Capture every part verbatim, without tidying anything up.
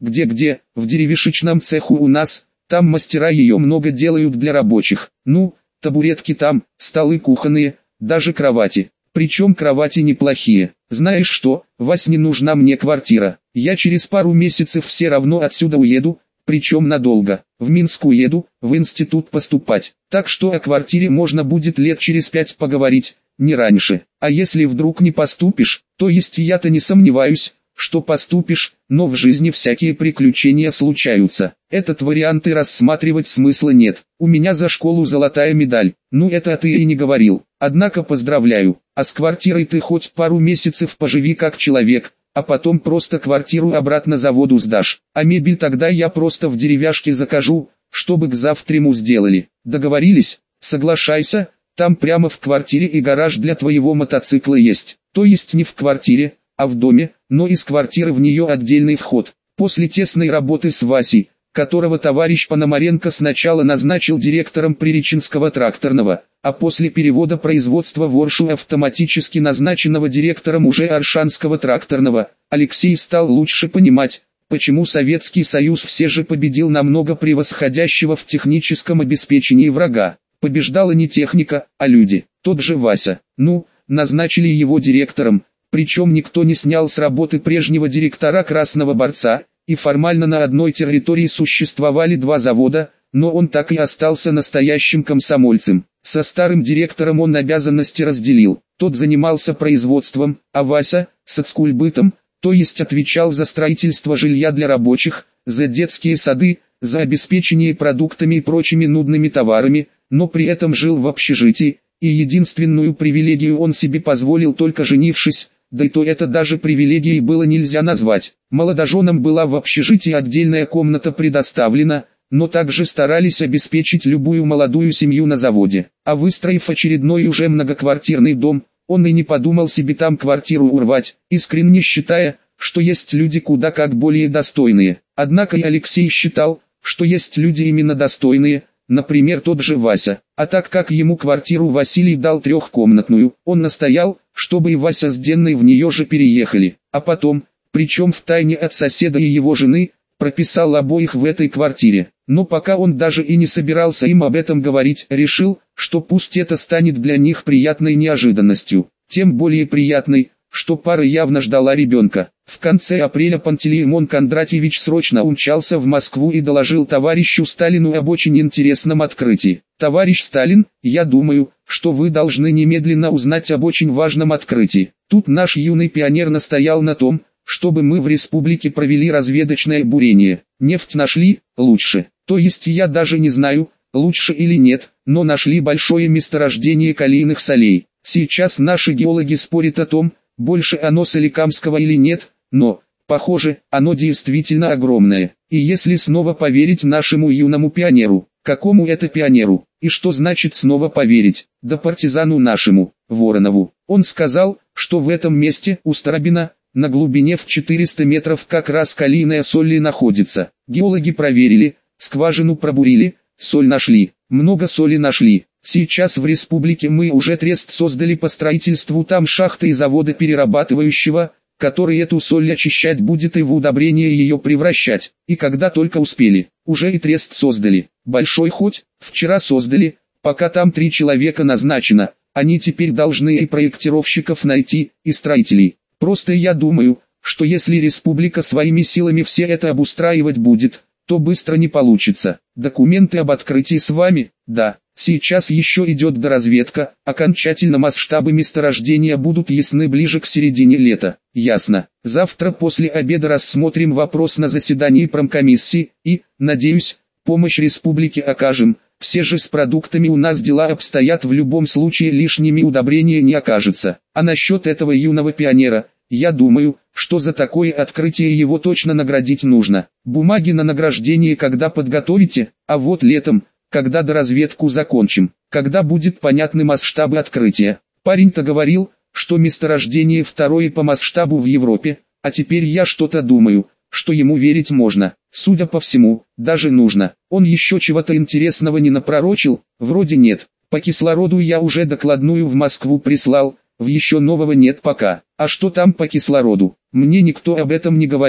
Где-где, в деревишечном цеху у нас, там мастера ее много делают для рабочих. Ну, табуретки там, столы кухонные, даже кровати. Причем кровати неплохие. Знаешь что, Вась, не нужна мне квартира. Я через пару месяцев все равно отсюда уеду, причем надолго. В Минск уеду, в институт поступать. Так что о квартире можно будет лет через пять поговорить, не раньше. А если вдруг не поступишь, то есть я-то не сомневаюсь, что поступишь, но в жизни всякие приключения случаются. Этот вариант и рассматривать смысла нет. У меня за школу золотая медаль. Ну это ты и не говорил. Однако поздравляю. А с квартирой ты хоть пару месяцев поживи как человек, а потом просто квартиру обратно заводу сдашь. А мебель тогда я просто в деревяшке закажу, чтобы к завтраму сделали. Договорились? Соглашайся, там прямо в квартире и гараж для твоего мотоцикла есть. То есть не в квартире, а в доме, но из квартиры в нее отдельный вход. После тесной работы с Васей, которого товарищ Пономаренко сначала назначил директором Приреченского тракторного, а после перевода производства в Оршу автоматически назначенного директором уже Оршанского тракторного, Алексей стал лучше понимать, почему Советский Союз все же победил намного превосходящего в техническом обеспечении врага. Побеждала не техника, а люди. Тот же Вася. Ну, назначили его директором, причем никто не снял с работы прежнего директора Красного Борца, и формально на одной территории существовали два завода, но он так и остался настоящим комсомольцем. Со старым директором он обязанности разделил. Тот занимался производством, а Вася – соцкульбытом, то есть отвечал за строительство жилья для рабочих, за детские сады, за обеспечение продуктами и прочими нудными товарами, но при этом жил в общежитии, и единственную привилегию он себе позволил только женившись, да и то это даже привилегией было нельзя назвать. Молодоженам была в общежитии отдельная комната предоставлена, но также старались обеспечить любую молодую семью на заводе. А выстроив очередной уже многоквартирный дом, он и не подумал себе там квартиру урвать, искренне считая, что есть люди куда как более достойные. Однако и Алексей считал, что есть люди именно достойные, например тот же Вася. А так как ему квартиру Василий дал трехкомнатную, он настоял, чтобы и Вася с Денной в нее же переехали. А потом, причем втайне от соседа и его жены, прописал обоих в этой квартире. Но пока он даже и не собирался им об этом говорить, решил, что пусть это станет для них приятной неожиданностью. Тем более приятной, что пара явно ждала ребенка. В конце апреля Пантелеймон Кондратьевич срочно умчался в Москву и доложил товарищу Сталину об очень интересном открытии. «Товарищ Сталин, я думаю, что вы должны немедленно узнать об очень важном открытии». Тут наш юный пионер настоял на том, чтобы мы в республике провели разведочное бурение. Нефть нашли, лучше. То есть я даже не знаю, лучше или нет, но нашли большое месторождение калийных солей. Сейчас наши геологи спорят о том, больше оно соликамского или нет, но, похоже, оно действительно огромное. И если снова поверить нашему юному пионеру, какому это пионеру, и что значит снова поверить, да партизану нашему, Воронову. Он сказал, что в этом месте, у Старобина, на глубине в четыреста метров как раз калийная соль и находится. Геологи проверили, скважину пробурили, соль нашли, много соли нашли. Сейчас в республике мы уже трест создали по строительству там шахты и завода перерабатывающего, который эту соль очищать будет и в удобрение ее превращать. И когда только успели, уже и трест создали. Большой хоть, вчера создали, пока там три человека назначено, они теперь должны и проектировщиков найти, и строителей. Просто я думаю, что если республика своими силами все это обустраивать будет, то быстро не получится. Документы об открытии с вами? Да. Сейчас еще идет доразведка, окончательно масштабы месторождения будут ясны ближе к середине лета. Ясно. Завтра после обеда рассмотрим вопрос на заседании промкомиссии и, надеюсь, помощь республике окажем. Все же с продуктами у нас дела обстоят, в любом случае лишними удобрения не окажется. А насчет этого юного пионера, я думаю, что за такое открытие его точно наградить нужно. Бумаги на награждение когда подготовите, а вот летом, когда доразведку закончим, когда будет понятны масштабы открытия. Парень-то говорил, что месторождение второе по масштабу в Европе, а теперь я что-то думаю, что ему верить можно. Судя по всему, даже нужно. Он еще чего-то интересного не напророчил? Вроде нет. По кислороду я уже докладную в Москву прислал, в еще нового нет пока. А что там по кислороду? Мне никто об этом не говорил.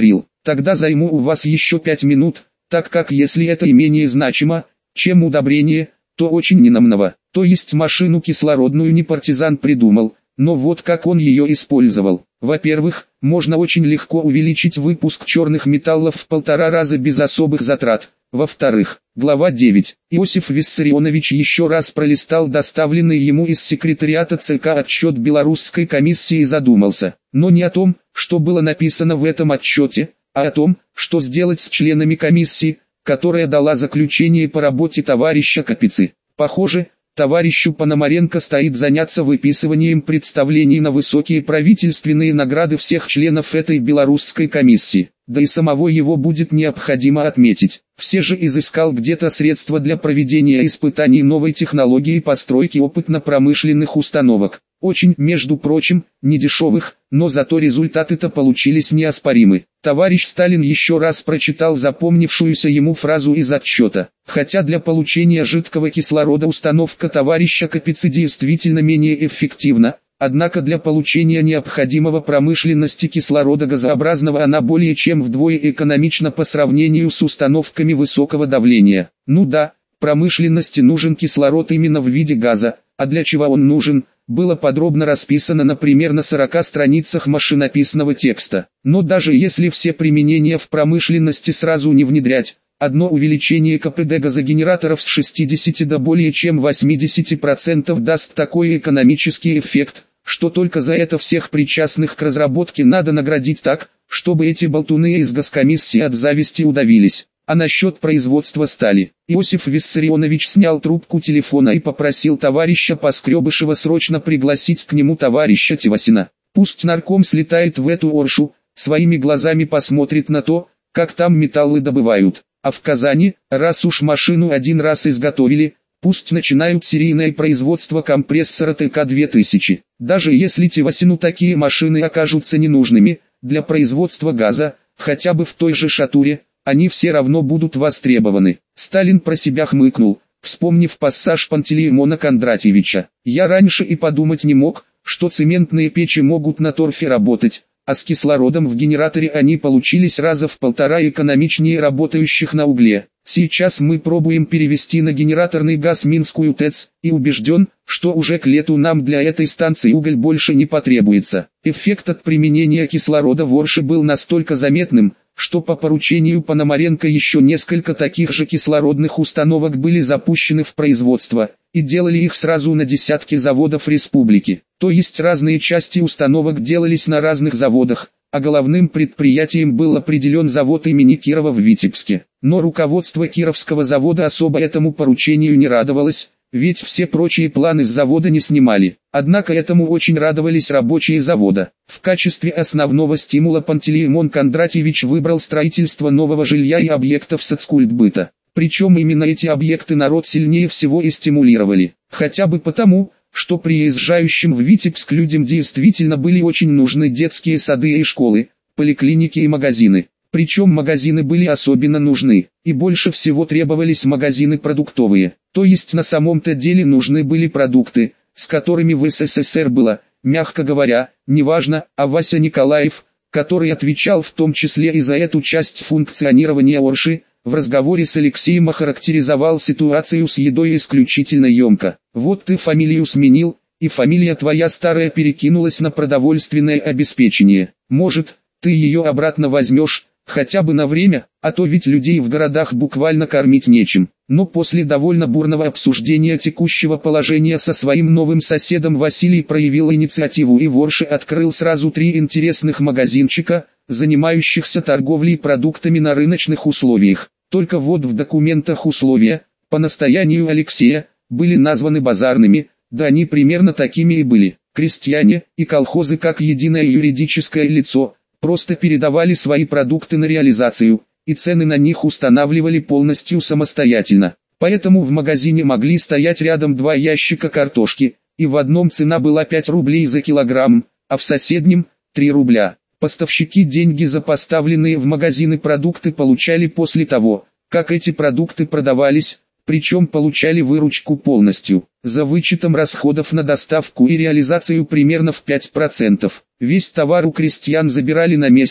Тогда займу у вас еще пять минут, так как если это и менее значимо, чем удобрение, то очень ненамного. То есть машину кислородную не партизан придумал, но вот как он ее использовал. Во-первых, можно очень легко увеличить выпуск черных металлов в полтора раза без особых затрат. Во-вторых, глава девять. Иосиф Виссарионович еще раз пролистал доставленный ему из секретариата ЦК отчет Белорусской комиссии и задумался. Но не о том, что было написано в этом отчете, а о том, что сделать с членами комиссии, которая дала заключение по работе товарища Капицы. Похоже, товарищу Пономаренко стоит заняться выписыванием представлений на высокие правительственные награды всех членов этой белорусской комиссии. Да и самого его будет необходимо отметить. Все же изыскал где-то средства для проведения испытаний новой технологии постройки опытно-промышленных установок. Очень, между прочим, недешевых, но зато результаты-то получились неоспоримы. Товарищ Сталин еще раз прочитал запомнившуюся ему фразу из отчета. Хотя для получения жидкого кислорода установка товарища Капицы действительно менее эффективна, однако для получения необходимого промышленности кислорода газообразного она более чем вдвое экономична по сравнению с установками высокого давления. Ну да, промышленности нужен кислород именно в виде газа, а для чего он нужен, было подробно расписано, например, на сорока страницах машинописного текста. Но даже если все применения в промышленности сразу не внедрять, одно увеличение КПД газогенераторов с шестидесяти до более чем восьмидесяти процентов даст такой экономический эффект, что только за это всех причастных к разработке надо наградить так, чтобы эти болтуны из госкомиссии от зависти удавились. А насчет производства стали, Иосиф Виссарионович снял трубку телефона и попросил товарища Поскребышева срочно пригласить к нему товарища Тевасина. Пусть нарком слетает в эту Оршу, своими глазами посмотрит на то, как там металлы добывают. А в Казани, раз уж машину один раз изготовили, пусть начинают серийное производство компрессора Т К две тысячи. Даже если Тевасину такие машины окажутся ненужными, для производства газа, хотя бы в той же шатуре, они все равно будут востребованы. Сталин про себя хмыкнул, вспомнив пассаж Пантелеймона Кондратьевича. Я раньше и подумать не мог, что цементные печи могут на торфе работать, а с кислородом в генераторе они получились раза в полтора экономичнее работающих на угле. Сейчас мы пробуем перевести на генераторный газ Минскую ТЭЦ, и убежден, что уже к лету нам для этой станции уголь больше не потребуется. Эффект от применения кислорода в Орше был настолько заметным, что по поручению Пономаренко еще несколько таких же кислородных установок были запущены в производство, и делали их сразу на десятки заводов республики. То есть разные части установок делались на разных заводах, а головным предприятием был определен завод имени Кирова в Витебске. Но руководство Кировского завода особо этому поручению не радовалось, ведь все прочие планы с завода не снимали. Однако этому очень радовались рабочие завода. В качестве основного стимула Пантелеймон Кондратьевич выбрал строительство нового жилья и объектов соцкультбыта. Причем именно эти объекты народ сильнее всего и стимулировали. Хотя бы потому, что приезжающим в Витебск людям действительно были очень нужны детские сады и школы, поликлиники и магазины. Причем магазины были особенно нужны, и больше всего требовались магазины продуктовые. То есть на самом-то деле нужны были продукты, с которыми в С С С Р было, мягко говоря, неважно, а Вася Николаев, который отвечал в том числе и за эту часть функционирования Орши, в разговоре с Алексеем охарактеризовал ситуацию с едой исключительно емко. Вот ты фамилию сменил, и фамилия твоя старая перекинулась на продовольственное обеспечение. Может, ты ее обратно возьмешь, хотя бы на время, а то ведь людей в городах буквально кормить нечем. Но после довольно бурного обсуждения текущего положения со своим новым соседом Василий проявил инициативу и в Орше открыл сразу три интересных магазинчика, занимающихся торговлей продуктами на рыночных условиях. Только вот в документах условия, по настоянию Алексея, были названы базарными, да они примерно такими и были. Крестьяне и колхозы как единое юридическое лицо просто передавали свои продукты на реализацию, и цены на них устанавливали полностью самостоятельно. Поэтому в магазине могли стоять рядом два ящика картошки, и в одном цена была пять рублей за килограмм, а в соседнем – три рубля. Поставщики деньги за поставленные в магазины продукты получали после того, как эти продукты продавались, причем получали выручку полностью, за вычетом расходов на доставку и реализацию примерно в пять процентов. Весь товар у крестьян забирали на месте,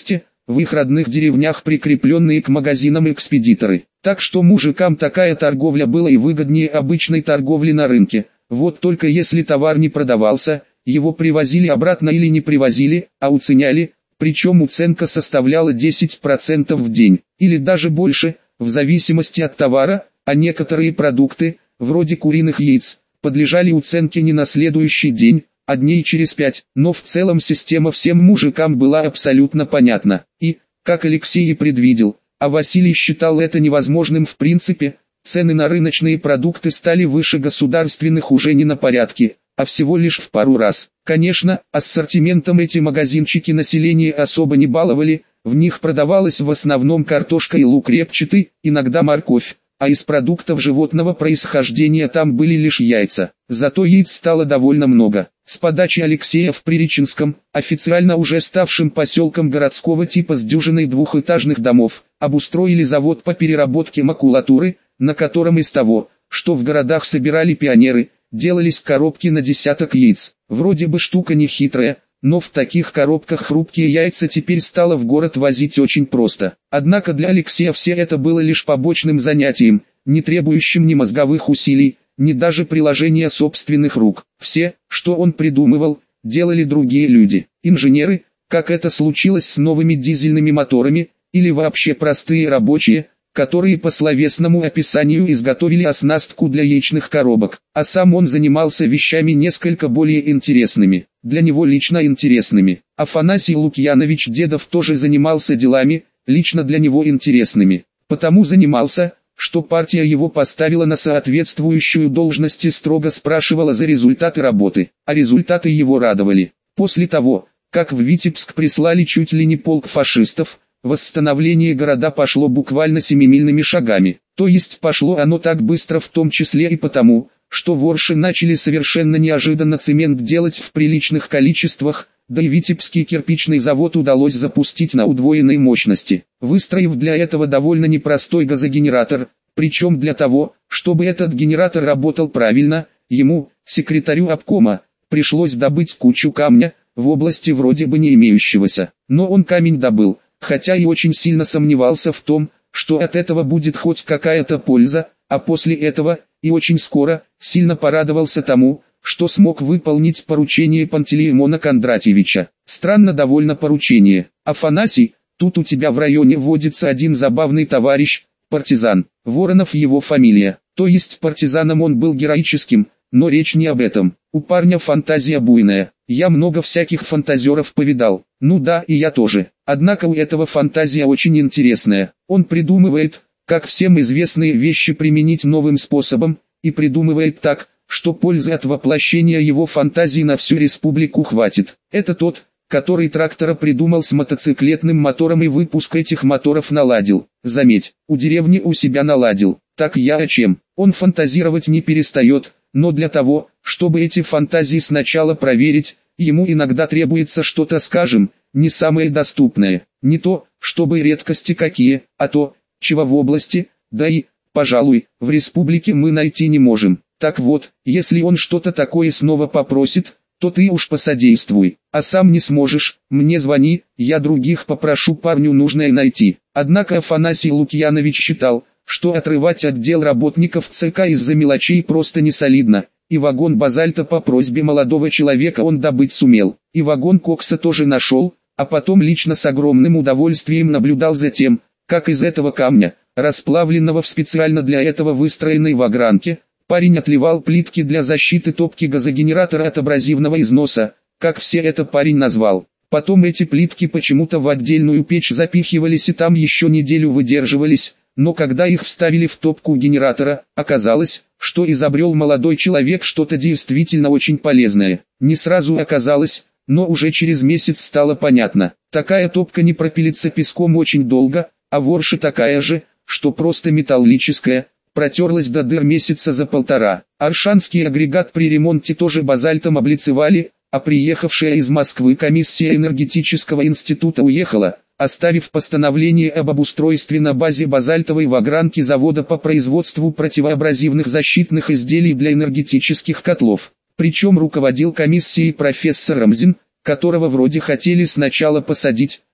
в их родных деревнях прикрепленные к магазинам экспедиторы. Так что мужикам такая торговля была и выгоднее обычной торговли на рынке. Вот только если товар не продавался, его привозили обратно или не привозили, а уценяли, причем уценка составляла десять процентов в день, или даже больше, в зависимости от товара, а некоторые продукты, вроде куриных яиц, подлежали уценке не на следующий день, а дней через пять, но в целом система всем мужикам была абсолютно понятна. И, как Алексей и предвидел, а Василий считал это невозможным в принципе, цены на рыночные продукты стали выше государственных уже не на порядке, а всего лишь в пару раз. Конечно, ассортиментом эти магазинчики население особо не баловали, в них продавалась в основном картошка и лук репчатый, иногда морковь, а из продуктов животного происхождения там были лишь яйца. Зато яиц стало довольно много. С подачи Алексея в Приреченском, официально уже ставшим поселком городского типа с дюжиной двухэтажных домов, обустроили завод по переработке макулатуры, на котором из того, что в городах собирали пионеры, делались коробки на десяток яиц. Вроде бы штука не хитрая, но в таких коробках хрупкие яйца теперь стало в город возить очень просто. Однако для Алексея все это было лишь побочным занятием, не требующим ни мозговых усилий, ни даже приложения собственных рук. Все, что он придумывал, делали другие люди. Инженеры, как это случилось с новыми дизельными моторами, или вообще простые рабочие, которые по словесному описанию изготовили оснастку для яичных коробок, а сам он занимался вещами несколько более интересными, для него лично интересными. Афанасий Лукьянович Дедов тоже занимался делами, лично для него интересными, потому занимался, что партия его поставила на соответствующую должность и строго спрашивала за результаты работы, а результаты его радовали. После того, как в Витебск прислали чуть ли не полк фашистов, восстановление города пошло буквально семимильными шагами, то есть пошло оно так быстро в том числе и потому, что в Орше начали совершенно неожиданно цемент делать в приличных количествах, да и Витебский кирпичный завод удалось запустить на удвоенной мощности, выстроив для этого довольно непростой газогенератор, причем для того, чтобы этот генератор работал правильно, ему, секретарю обкома, пришлось добыть кучу камня, в области вроде бы не имеющегося, но он камень добыл, хотя и очень сильно сомневался в том, что от этого будет хоть какая-то польза, а после этого, и очень скоро, сильно порадовался тому, что смог выполнить поручение Пантелеимона Кондратьевича. Странно довольно поручение. Афанасий, тут у тебя в районе водится один забавный товарищ, партизан, Воронов его фамилия, то есть партизаном он был героическим, но речь не об этом. У парня фантазия буйная, я много всяких фантазеров повидал, ну да и я тоже. Однако у этого фантазия очень интересная, он придумывает, как всем известные вещи применить новым способом, и придумывает так, что пользы от воплощения его фантазии на всю республику хватит. Это тот, который трактора придумал с мотоциклетным мотором и выпуск этих моторов наладил. Заметь, у деревни у себя наладил. Так я о чем? Он фантазировать не перестает, но для того, чтобы эти фантазии сначала проверить, ему иногда требуется что-то, скажем, не самое доступное, не то, чтобы редкости какие, а то, чего в области, да и, пожалуй, в республике мы найти не можем. Так вот, если он что-то такое снова попросит, то ты уж посодействуй, а сам не сможешь, мне звони, я других попрошу, парню нужное найти. Однако Афанасий Лукьянович считал, что отрывать отдел работников ЦК из-за мелочей просто не солидно, и вагон базальта по просьбе молодого человека он добыть сумел, и вагон кокса тоже нашел, а потом лично с огромным удовольствием наблюдал за тем, как из этого камня, расплавленного в специально для этого выстроенной вагранке, парень отливал плитки для защиты топки газогенератора от абразивного износа, как все это парень назвал. Потом эти плитки почему-то в отдельную печь запихивались и там еще неделю выдерживались, но когда их вставили в топку генератора, оказалось, что изобрел молодой человек что-то действительно очень полезное. Не сразу оказалось, но уже через месяц стало понятно. Такая топка не пропилится песком очень долго, а в Орше такая же, что просто металлическая, протерлась до дыр месяца за полтора. Оршанский агрегат при ремонте тоже базальтом облицевали, а приехавшая из Москвы комиссия энергетического института уехала, оставив постановление об обустройстве на базе базальтовой вагранки завода по производству противоабразивных защитных изделий для энергетических котлов. Причем руководил комиссией профессор Рамзин, которого вроде хотели сначала посадить,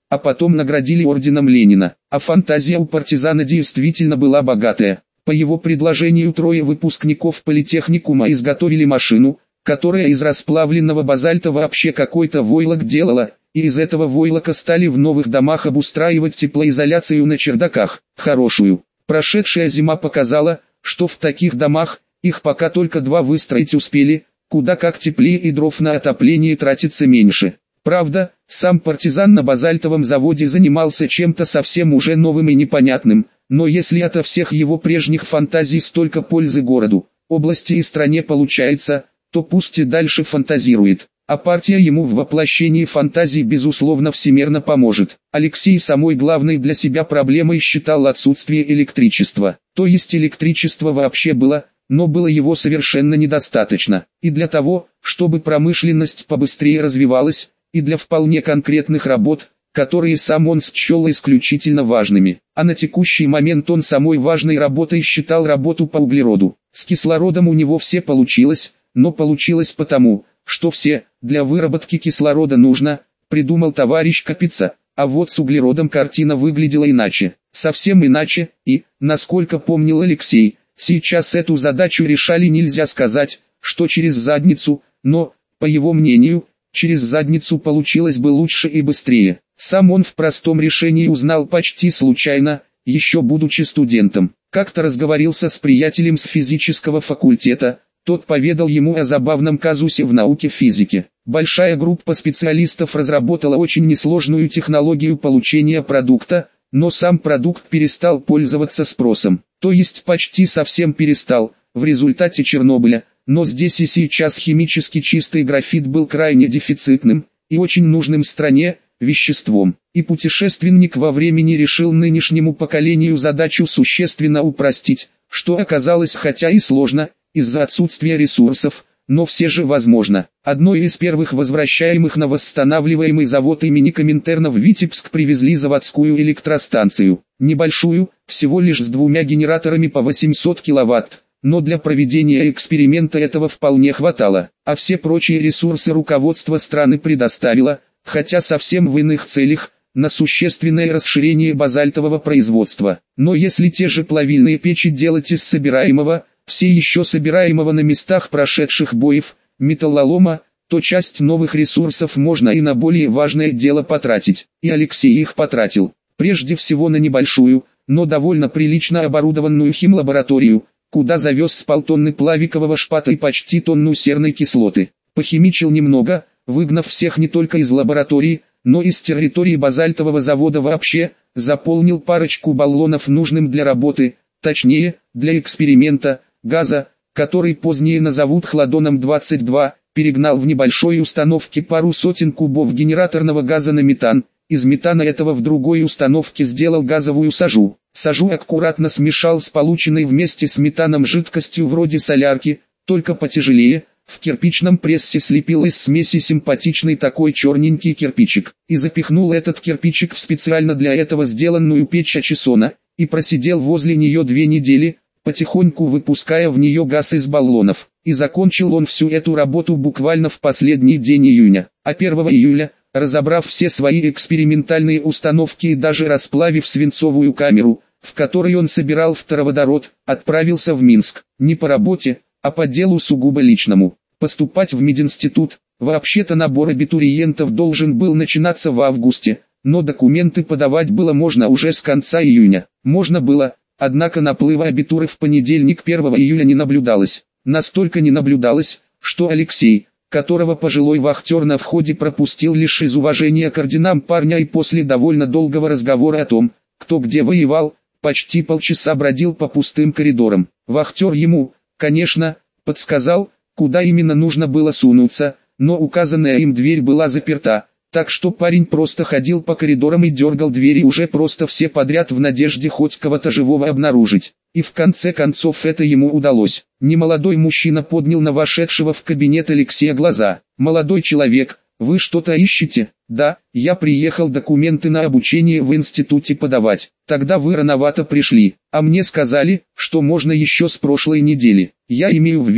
а потом наградили орденом Ленина. А фантазия у партизана действительно была богатая. По его предложению трое выпускников политехникума изготовили машину, которая из расплавленного базальта вообще какой-то войлок делала, и из этого войлока стали в новых домах обустраивать теплоизоляцию на чердаках, хорошую. Прошедшая зима показала, что в таких домах, их пока только два выстроить успели, куда как теплее и дров на отопление тратится меньше. Правда, сам партизан на базальтовом заводе занимался чем-то совсем уже новым и непонятным, но если от всех его прежних фантазий столько пользы городу, области и стране получается, то пусть и дальше фантазирует. А партия ему в воплощении фантазий безусловно всемерно поможет. Алексей самой главной для себя проблемой считал отсутствие электричества. То есть электричество вообще было, но было его совершенно недостаточно. И для того, чтобы промышленность побыстрее развивалась, и для вполне конкретных работ, которые сам он счел исключительно важными. А на текущий момент он самой важной работой считал работу по углероду. С кислородом у него все получилось, но получилось потому, что все, для выработки кислорода нужно, придумал товарищ Капица, а вот с углеродом картина выглядела иначе, совсем иначе, и, насколько помнил Алексей, сейчас эту задачу решали нельзя сказать, что через задницу, но, по его мнению, через задницу получилось бы лучше и быстрее. Сам он в простом решении узнал почти случайно, еще будучи студентом. Как-то разговорился с приятелем с физического факультета, тот поведал ему о забавном казусе в науке физики. Большая группа специалистов разработала очень несложную технологию получения продукта, но сам продукт перестал пользоваться спросом. То есть почти совсем перестал, в результате Чернобыля, но здесь и сейчас химически чистый графит был крайне дефицитным и очень нужным стране веществом. И путешественник во времени решил нынешнему поколению задачу существенно упростить, что оказалось хотя и сложно, из-за отсутствия ресурсов, но все же возможно. Одной из первых возвращаемых на восстанавливаемый завод имени Коминтерна в Витебск привезли заводскую электростанцию. Небольшую, всего лишь с двумя генераторами по восемьсот киловатт, но для проведения эксперимента этого вполне хватало, а все прочие ресурсы руководство страны предоставило, хотя совсем в иных целях, на существенное расширение базальтового производства. Но если те же плавильные печи делать из собираемого, все еще собираемого на местах прошедших боев, металлолома, то часть новых ресурсов можно и на более важное дело потратить. И Алексей их потратил, прежде всего на небольшую, но довольно прилично оборудованную химлабораторию, куда завез с полтонны плавикового шпата и почти тонну серной кислоты. Похимичил немного, выгнав всех не только из лаборатории, но и с территории базальтового завода вообще, заполнил парочку баллонов нужным для работы, точнее, для эксперимента, газа, который позднее назовут хладоном двадцать два, перегнал в небольшой установке пару сотен кубов генераторного газа на метан, из метана этого в другой установке сделал газовую сажу. Сажу аккуратно смешал с полученной вместе с метаном жидкостью вроде солярки, только потяжелее, в кирпичном прессе слепил из смеси симпатичный такой черненький кирпичик, и запихнул этот кирпичик в специально для этого сделанную печь Ачесона, и просидел возле нее две недели, потихоньку выпуская в нее газ из баллонов. И закончил он всю эту работу буквально в последний день июня, а первого июля, разобрав все свои экспериментальные установки и даже расплавив свинцовую камеру, в которой он собирал второводород, отправился в Минск, не по работе, а по делу сугубо личному. Поступать в мединститут, вообще-то набор абитуриентов должен был начинаться в августе, но документы подавать было можно уже с конца июня. Можно было, однако наплыва абитуры в понедельник первого июля не наблюдалось. Настолько не наблюдалось, что Алексей, которого пожилой вахтер на входе пропустил лишь из уважения к орденам парня и после довольно долгого разговора о том, кто где воевал, почти полчаса бродил по пустым коридорам. Вахтер ему, конечно, подсказал, куда именно нужно было сунуться, но указанная им дверь была заперта, так что парень просто ходил по коридорам и дергал двери уже просто все подряд в надежде хоть кого-то живого обнаружить. И в конце концов это ему удалось. Немолодой мужчина поднял на вошедшего в кабинет Алексея глаза. «Молодой человек, вы что-то ищете?» «Да, я приехал документы на обучение в институте подавать. Тогда вы рановато пришли, а мне сказали, что можно еще с прошлой недели. Я имею в виду,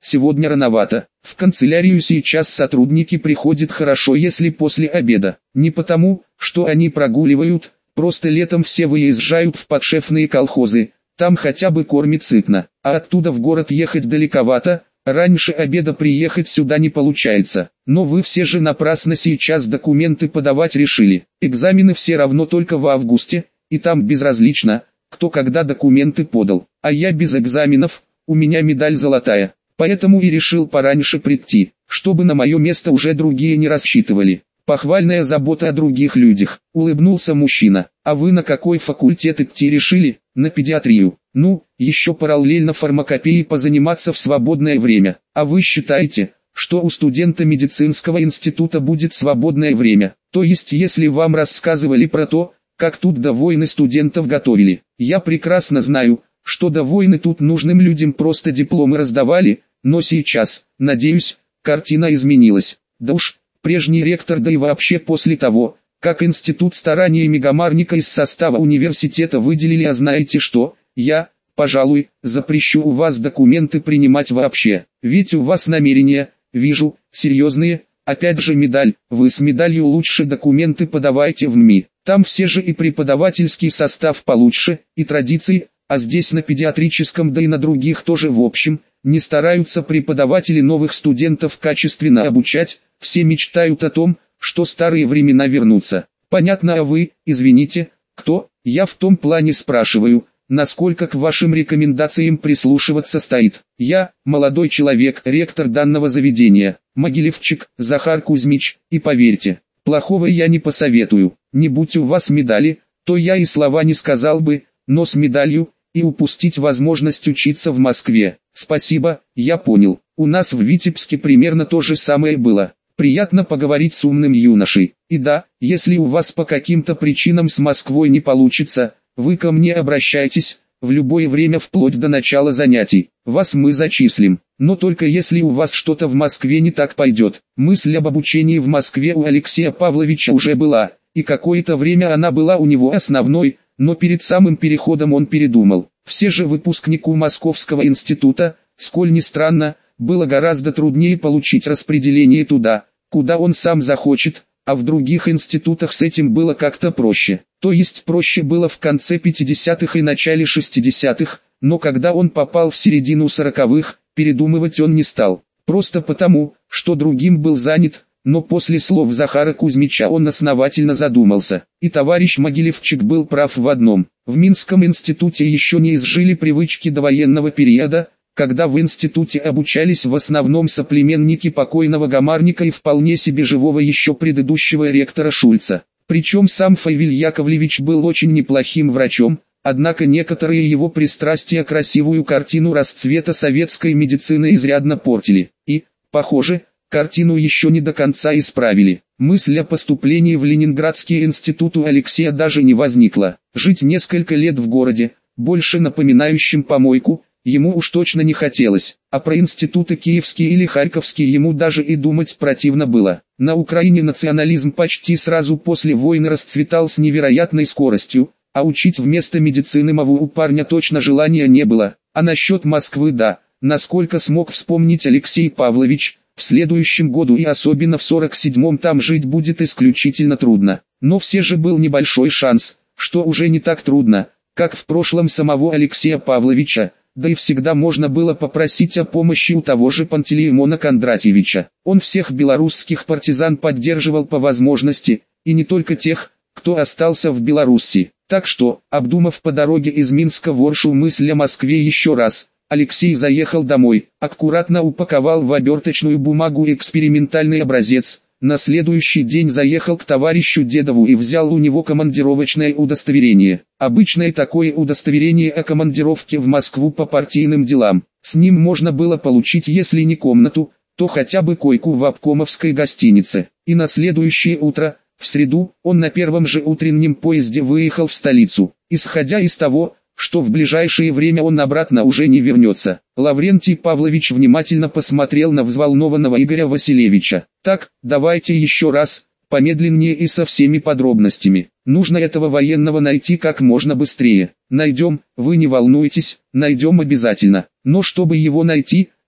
сегодня рановато. В канцелярию сейчас сотрудники приходят хорошо, если после обеда. Не потому, что они прогуливают, просто летом все выезжают в подшефные колхозы, там хотя бы кормят сытно, а оттуда в город ехать далековато, раньше обеда приехать сюда не получается. Но вы все же напрасно сейчас документы подавать решили. Экзамены все равно только в августе, и там безразлично, кто когда документы подал. А я без экзаменов, у меня медаль золотая. Поэтому и решил пораньше прийти, чтобы на мое место уже другие не рассчитывали. Похвальная забота о других людях, улыбнулся мужчина. А вы на какой факультет идти решили? На педиатрию. Ну, еще параллельно фармакопеей позаниматься в свободное время. А вы считаете, что у студента медицинского института будет свободное время? То есть если вам рассказывали про то, как тут до войны студентов готовили. Я прекрасно знаю, что до войны тут нужным людям просто дипломы раздавали, но сейчас, надеюсь, картина изменилась. Да уж, прежний ректор, да и вообще после того, как институт стараниями Гамарника из состава университета выделили, а знаете что, я, пожалуй, запрещу у вас документы принимать вообще. Ведь у вас намерения, вижу, серьезные. Опять же медаль, вы с медалью лучше документы подавайте в ММИ. Там все же и преподавательский состав получше, и традиции, а здесь на педиатрическом, да и на других тоже в общем, не стараются преподаватели новых студентов качественно обучать, все мечтают о том, что старые времена вернутся. Понятно, а вы, извините, кто? Я в том плане спрашиваю, насколько к вашим рекомендациям прислушиваться стоит. Я, молодой человек, ректор данного заведения, Могилевчик, Захар Кузьмич, и поверьте, плохого я не посоветую. Не будь у вас медали, то я и слова не сказал бы, но с медалью, и упустить возможность учиться в Москве. Спасибо, я понял. У нас в Витебске примерно то же самое было. Приятно поговорить с умным юношей. И да, если у вас по каким-то причинам с Москвой не получится, вы ко мне обращайтесь, в любое время вплоть до начала занятий. Вас мы зачислим. Но только если у вас что-то в Москве не так пойдет. Мысль об обучении в Москве у Алексея Павловича уже была, и какое-то время она была у него основной, но перед самым переходом он передумал. Все же выпускнику Московского института, сколь ни странно, было гораздо труднее получить распределение туда, куда он сам захочет, а в других институтах с этим было как-то проще. То есть проще было в конце пятидесятых и начале шестидесятых, но когда он попал в середину сороковых, передумывать он не стал. Просто потому, что другим был занят, но после слов Захара Кузьмича он основательно задумался. И товарищ Могилевчик был прав в одном. В Минском институте еще не изжили привычки довоенного периода, когда в институте обучались в основном соплеменники покойного Гамарника и вполне себе живого еще предыдущего ректора Шульца. Причем сам Фавиль Яковлевич был очень неплохим врачом, однако некоторые его пристрастия красивую картину расцвета советской медицины изрядно портили. И, похоже, картину еще не до конца исправили. Мысль о поступлении в Ленинградский институт у Алексея даже не возникла. Жить несколько лет в городе, больше напоминающем помойку, ему уж точно не хотелось, а про институты киевские или харьковские ему даже и думать противно было. На Украине национализм почти сразу после войны расцветал с невероятной скоростью, а учить вместо медицины мову у парня точно желания не было. А насчет Москвы да, насколько смог вспомнить Алексей Павлович, в следующем году и особенно в сорок седьмом там жить будет исключительно трудно. Но все же был небольшой шанс, что уже не так трудно, как в прошлом самого Алексея Павловича. Да и всегда можно было попросить о помощи у того же Пантелеимона Кондратьевича. Он всех белорусских партизан поддерживал по возможности, и не только тех, кто остался в Белоруссии. Так что, обдумав по дороге из Минска в Оршу мысль о Москве еще раз, Алексей заехал домой, аккуратно упаковал в оберточную бумагу экспериментальный образец, на следующий день заехал к товарищу Дедову и взял у него командировочное удостоверение. Обычное такое удостоверение о командировке в Москву по партийным делам. С ним можно было получить если не комнату, то хотя бы койку в обкомовской гостинице. И на следующее утро, в среду, он на первом же утреннем поезде выехал в столицу, исходя из того, что в ближайшее время он обратно уже не вернется. Лаврентий Павлович внимательно посмотрел на взволнованного Игоря Василевича. «Так, давайте еще раз, помедленнее и со всеми подробностями. Нужно этого военного найти как можно быстрее. Найдем, вы не волнуйтесь, найдем обязательно. Но чтобы его найти,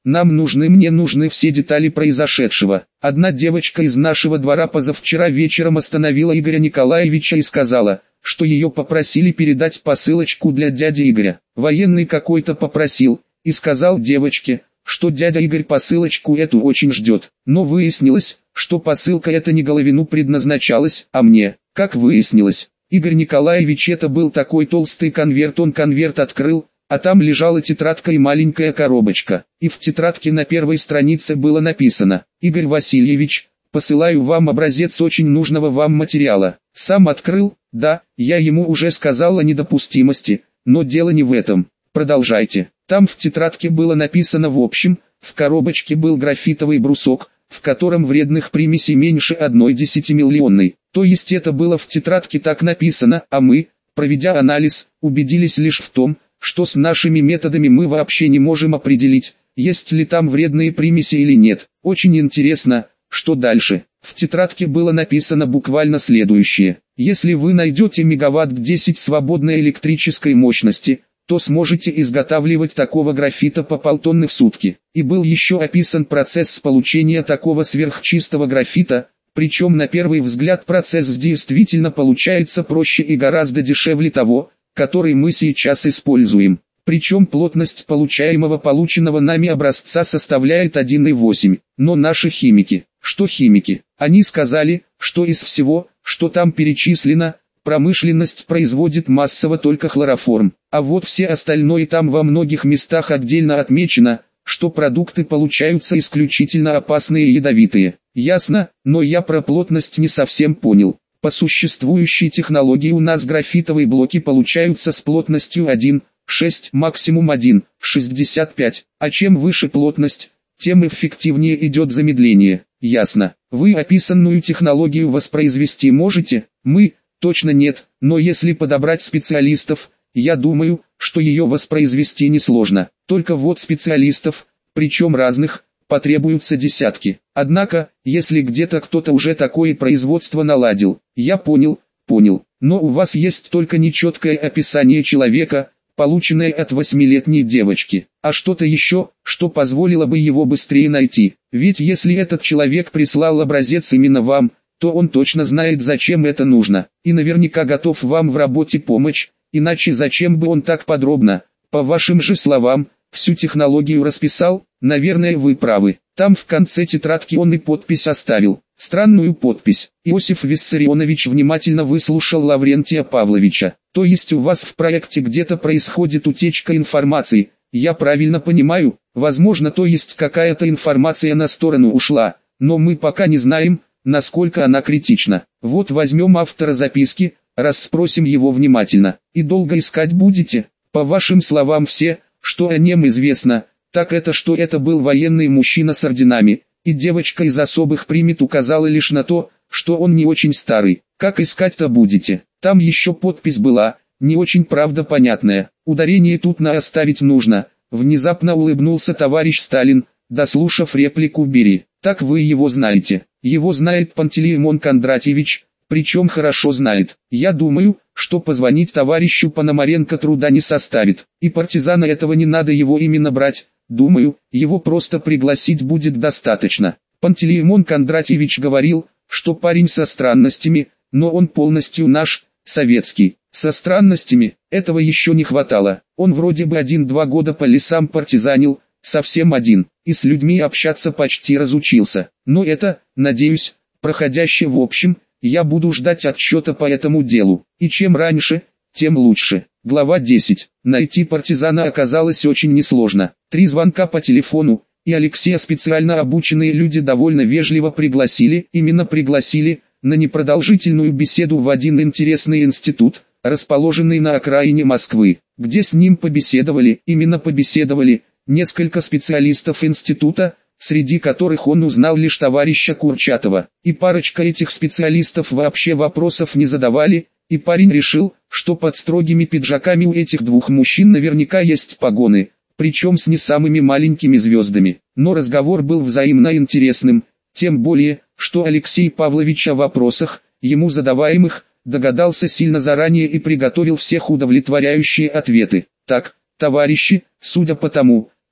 Нам нужны, мне нужны все детали произошедшего. Одна девочка из нашего двора позавчера вечером остановила Игоря Николаевича и сказала, что ее попросили передать посылочку для дяди Игоря. Военный какой-то попросил, и сказал девочке, что дядя Игорь посылочку эту очень ждет. Но выяснилось, что посылка эта не Головину предназначалась, а мне. Как выяснилось, Игорь Николаевич, это был такой толстый конверт, он конверт открыл, а там лежала тетрадка и маленькая коробочка. И в тетрадке на первой странице было написано: «Игорь Васильевич, посылаю вам образец очень нужного вам материала». Сам открыл, да, я ему уже сказал о недопустимости, но дело не в этом. Продолжайте. Там в тетрадке было написано в общем, в коробочке был графитовый брусок, в котором вредных примесей меньше одной десятимиллионной. То есть это было в тетрадке так написано, а мы, проведя анализ, убедились лишь в том, что с нашими методами мы вообще не можем определить, есть ли там вредные примеси или нет. Очень интересно, что дальше. В тетрадке было написано буквально следующее: если вы найдете мегаватт десять свободной электрической мощности, то сможете изготавливать такого графита по полтонны в сутки. И был еще описан процесс получения такого сверхчистого графита, причем на первый взгляд процесс действительно получается проще и гораздо дешевле того, который мы сейчас используем. Причем плотность получаемого полученного нами образца составляет один и восемь. Но наши химики, что химики, они сказали, что из всего, что там перечислено, промышленность производит массово только хлороформ, а вот все остальное там во многих местах отдельно отмечено, что продукты получаются исключительно опасные и ядовитые. Ясно, но я про плотность не совсем понял. По существующей технологии у нас графитовые блоки получаются с плотностью один и шесть, максимум один и шестьдесят пять, а чем выше плотность, тем эффективнее идет замедление. Ясно. Вы описанную технологию воспроизвести можете? Мы, точно нет, но если подобрать специалистов, я думаю, что ее воспроизвести несложно. Только вот специалистов, причем разных, потребуются десятки. Однако, если где-то кто-то уже такое производство наладил, я понял, понял, но у вас есть только нечеткое описание человека, полученное от восьмилетней девочки, а что-то еще, что позволило бы его быстрее найти. Ведь если этот человек прислал образец именно вам, то он точно знает, зачем это нужно, и наверняка готов вам в работе помочь, иначе зачем бы он так подробно, по вашим же словам, всю технологию расписал? Наверное, вы правы. Там в конце тетрадки он и подпись оставил. Странную подпись. Иосиф Виссарионович внимательно выслушал Лаврентия Павловича. То есть у вас в проекте где-то происходит утечка информации, я правильно понимаю? Возможно, то есть какая-то информация на сторону ушла, но мы пока не знаем, насколько она критична. Вот возьмем автора записки, расспросим его внимательно. И долго искать будете? По вашим словам, все, что о нем известно, так это что это был военный мужчина с орденами, и девочка из особых примет указала лишь на то, что он не очень старый. Как искать-то будете? Там еще подпись была, не очень правда понятная. Ударение тут на оставить нужно. Внезапно улыбнулся товарищ Сталин, дослушав реплику Бери. Так вы его знаете. Его знает Пантелеймон Кондратьевич, причем хорошо знает. Я думаю, что позвонить товарищу Пономаренко труда не составит. И партизана этого не надо его именно брать. Думаю, его просто пригласить будет достаточно. Пантелеймон Кондратьевич говорил, что парень со странностями, но он полностью наш, советский. Со странностями, этого еще не хватало. Он вроде бы один-два года по лесам партизанил, совсем один, и с людьми общаться почти разучился. Но это, надеюсь, проходящее в общем, я буду ждать отчета по этому делу. И чем раньше, тем лучше. Глава десять. Найти партизана оказалось очень несложно. Три звонка по телефону, и Алексея специально обученные люди довольно вежливо пригласили, именно пригласили, на непродолжительную беседу в один интересный институт, расположенный на окраине Москвы, где с ним побеседовали, именно побеседовали, несколько специалистов института, среди которых он узнал лишь товарища Курчатова, и парочка этих специалистов вообще вопросов не задавали, и парень решил, что под строгими пиджаками у этих двух мужчин наверняка есть погоны, причем с не самыми маленькими звездами. Но разговор был взаимно интересным, тем более, что Алексей Павлович о вопросах, ему задаваемых, догадался сильно заранее и приготовил всех удовлетворяющие ответы. Так, товарищи, судя по тому,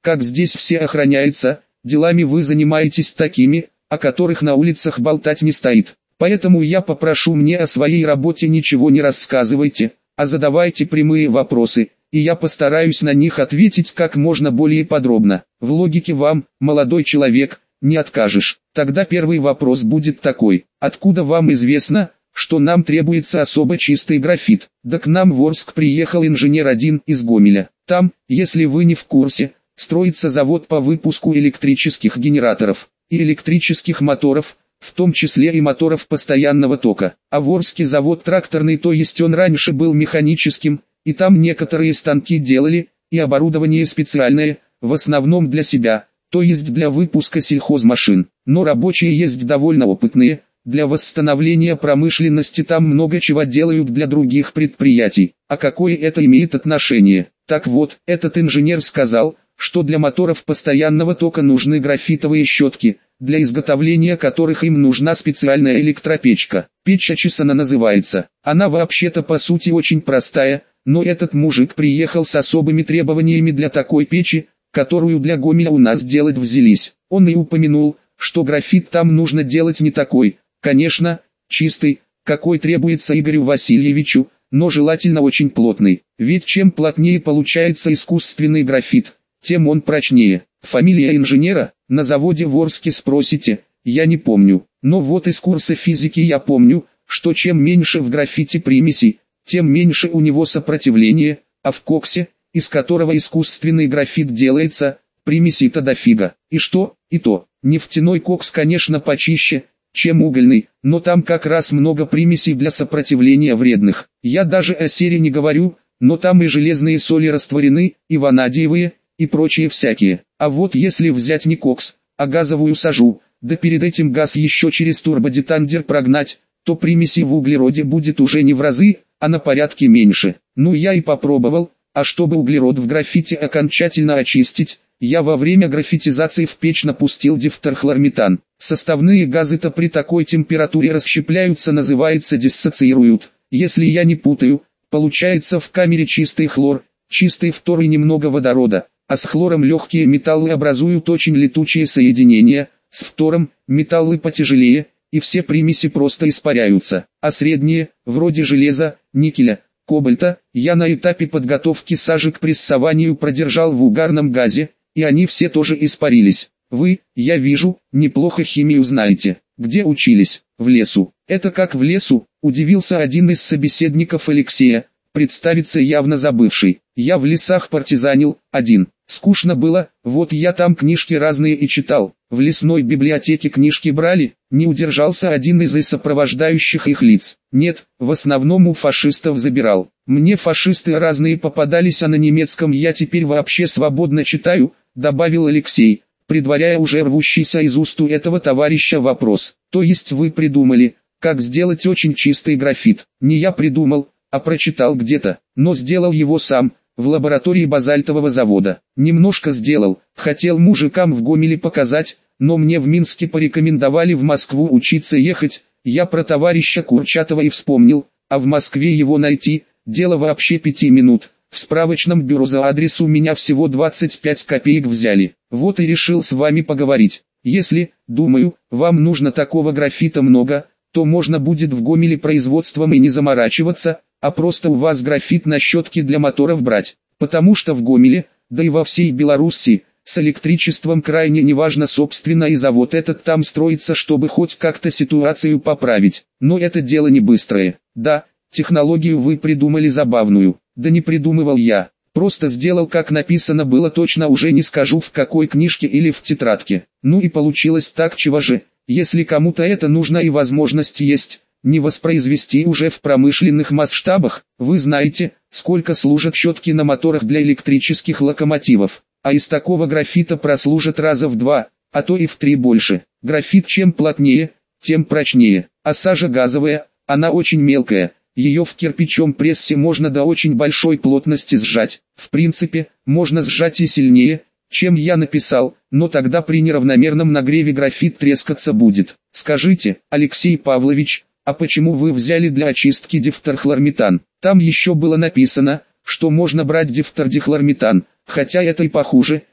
как здесь все охраняется, делами вы занимаетесь такими, о которых на улицах болтать не стоит. Поэтому я попрошу, мне о своей работе ничего не рассказывайте, а задавайте прямые вопросы, и я постараюсь на них ответить как можно более подробно. В логике вам, молодой человек, не откажешь. Тогда первый вопрос будет такой: откуда вам известно, что нам требуется особо чистый графит? Да к нам в Орск приехал инженер один из Гомеля. Там, если вы не в курсе, строится завод по выпуску электрических генераторов и электрических моторов, в том числе и моторов постоянного тока. А в Орске завод тракторный, то есть он раньше был механическим, и там некоторые станки делали, и оборудование специальное, в основном для себя, то есть для выпуска сельхозмашин. Но рабочие есть довольно опытные, для восстановления промышленности там много чего делают для других предприятий. А какое это имеет отношение? Так вот, этот инженер сказал, что для моторов постоянного тока нужны графитовые щетки, для изготовления которых им нужна специальная электропечка. Печь Ачисона называется. Она вообще-то по сути очень простая, но этот мужик приехал с особыми требованиями для такой печи, которую для Гомеля у нас делать взялись. Он и упомянул, что графит там нужно делать не такой, конечно, чистый, какой требуется Игорю Васильевичу, но желательно очень плотный. Ведь чем плотнее получается искусственный графит, тем он прочнее. Фамилия инженера? На заводе в Орске спросите, я не помню. Но вот из курса физики я помню, что чем меньше в графите примесей, тем меньше у него сопротивление, а в коксе, из которого искусственный графит делается, примесей-то дофига. И что? И то. Нефтяной кокс, конечно, почище, чем угольный, но там как раз много примесей для сопротивления вредных. Я даже о сере не говорю, но там и железные соли растворены, и ванадиевые, и прочие всякие. А вот если взять не кокс, а газовую сажу, да перед этим газ еще через турбодетандер прогнать, то примесей в углероде будет уже не в разы, а на порядке меньше. Ну я и попробовал, а чтобы углерод в графите окончательно очистить, я во время графитизации в печь напустил дифторхлорметан. Составные газы-то при такой температуре расщепляются, называется диссоциируют. Если я не путаю, получается в камере чистый хлор, чистый фтор и немного водорода, а с хлором легкие металлы образуют очень летучие соединения, с фтором металлы потяжелее, и все примеси просто испаряются, а средние, вроде железа, никеля, кобальта, я на этапе подготовки сажи к прессованию продержал в угарном газе, и они все тоже испарились. Вы, я вижу, неплохо химию знаете. Где учились? В лесу. Это как в лесу? Удивился один из собеседников Алексея, представиться явно забывший. Я в лесах партизанил, один. Скучно было, вот я там книжки разные и читал. В лесной библиотеке книжки брали, не удержался один из и сопровождающих их лиц. Нет, в основном у фашистов забирал. Мне фашисты разные попадались, а на немецком я теперь вообще свободно читаю, добавил Алексей, предваряя уже рвущийся из уст у этого товарища вопрос. То есть вы придумали, как сделать очень чистый графит? Не я придумал, а прочитал где-то, но сделал его сам, в лаборатории базальтового завода. Немножко сделал, хотел мужикам в Гомеле показать, но мне в Минске порекомендовали в Москву учиться ехать, я про товарища Курчатова и вспомнил, а в Москве его найти, дело вообще пяти минут. В справочном бюро за адрес у меня всего двадцать пять копеек взяли. Вот и решил с вами поговорить. Если, думаю, вам нужно такого графита много, то можно будет в Гомеле производством и не заморачиваться, а просто у вас графит на щетки для моторов брать. Потому что в Гомеле, да и во всей Белоруссии, с электричеством крайне неважно, собственно, и завод этот там строится, чтобы хоть как-то ситуацию поправить. Но это дело не быстрое. Да, технологию вы придумали забавную. Да не придумывал я, просто сделал как написано было, точно уже не скажу в какой книжке или в тетрадке. Ну и получилось так, чего же, если кому-то это нужно и возможность есть, не воспроизвести уже в промышленных масштабах. Вы знаете, сколько служат щетки на моторах для электрических локомотивов, а из такого графита прослужат раза в два, а то и в три больше. Графит чем плотнее, тем прочнее, а сажа газовая, она очень мелкая. Ее в кирпичом прессе можно до очень большой плотности сжать. В принципе, можно сжать и сильнее, чем я написал, но тогда при неравномерном нагреве графит трескаться будет. Скажите, Алексей Павлович, а почему вы взяли для очистки дифторхлорметан? Там еще было написано, что можно брать дифтордихлорметан, хотя это и похуже,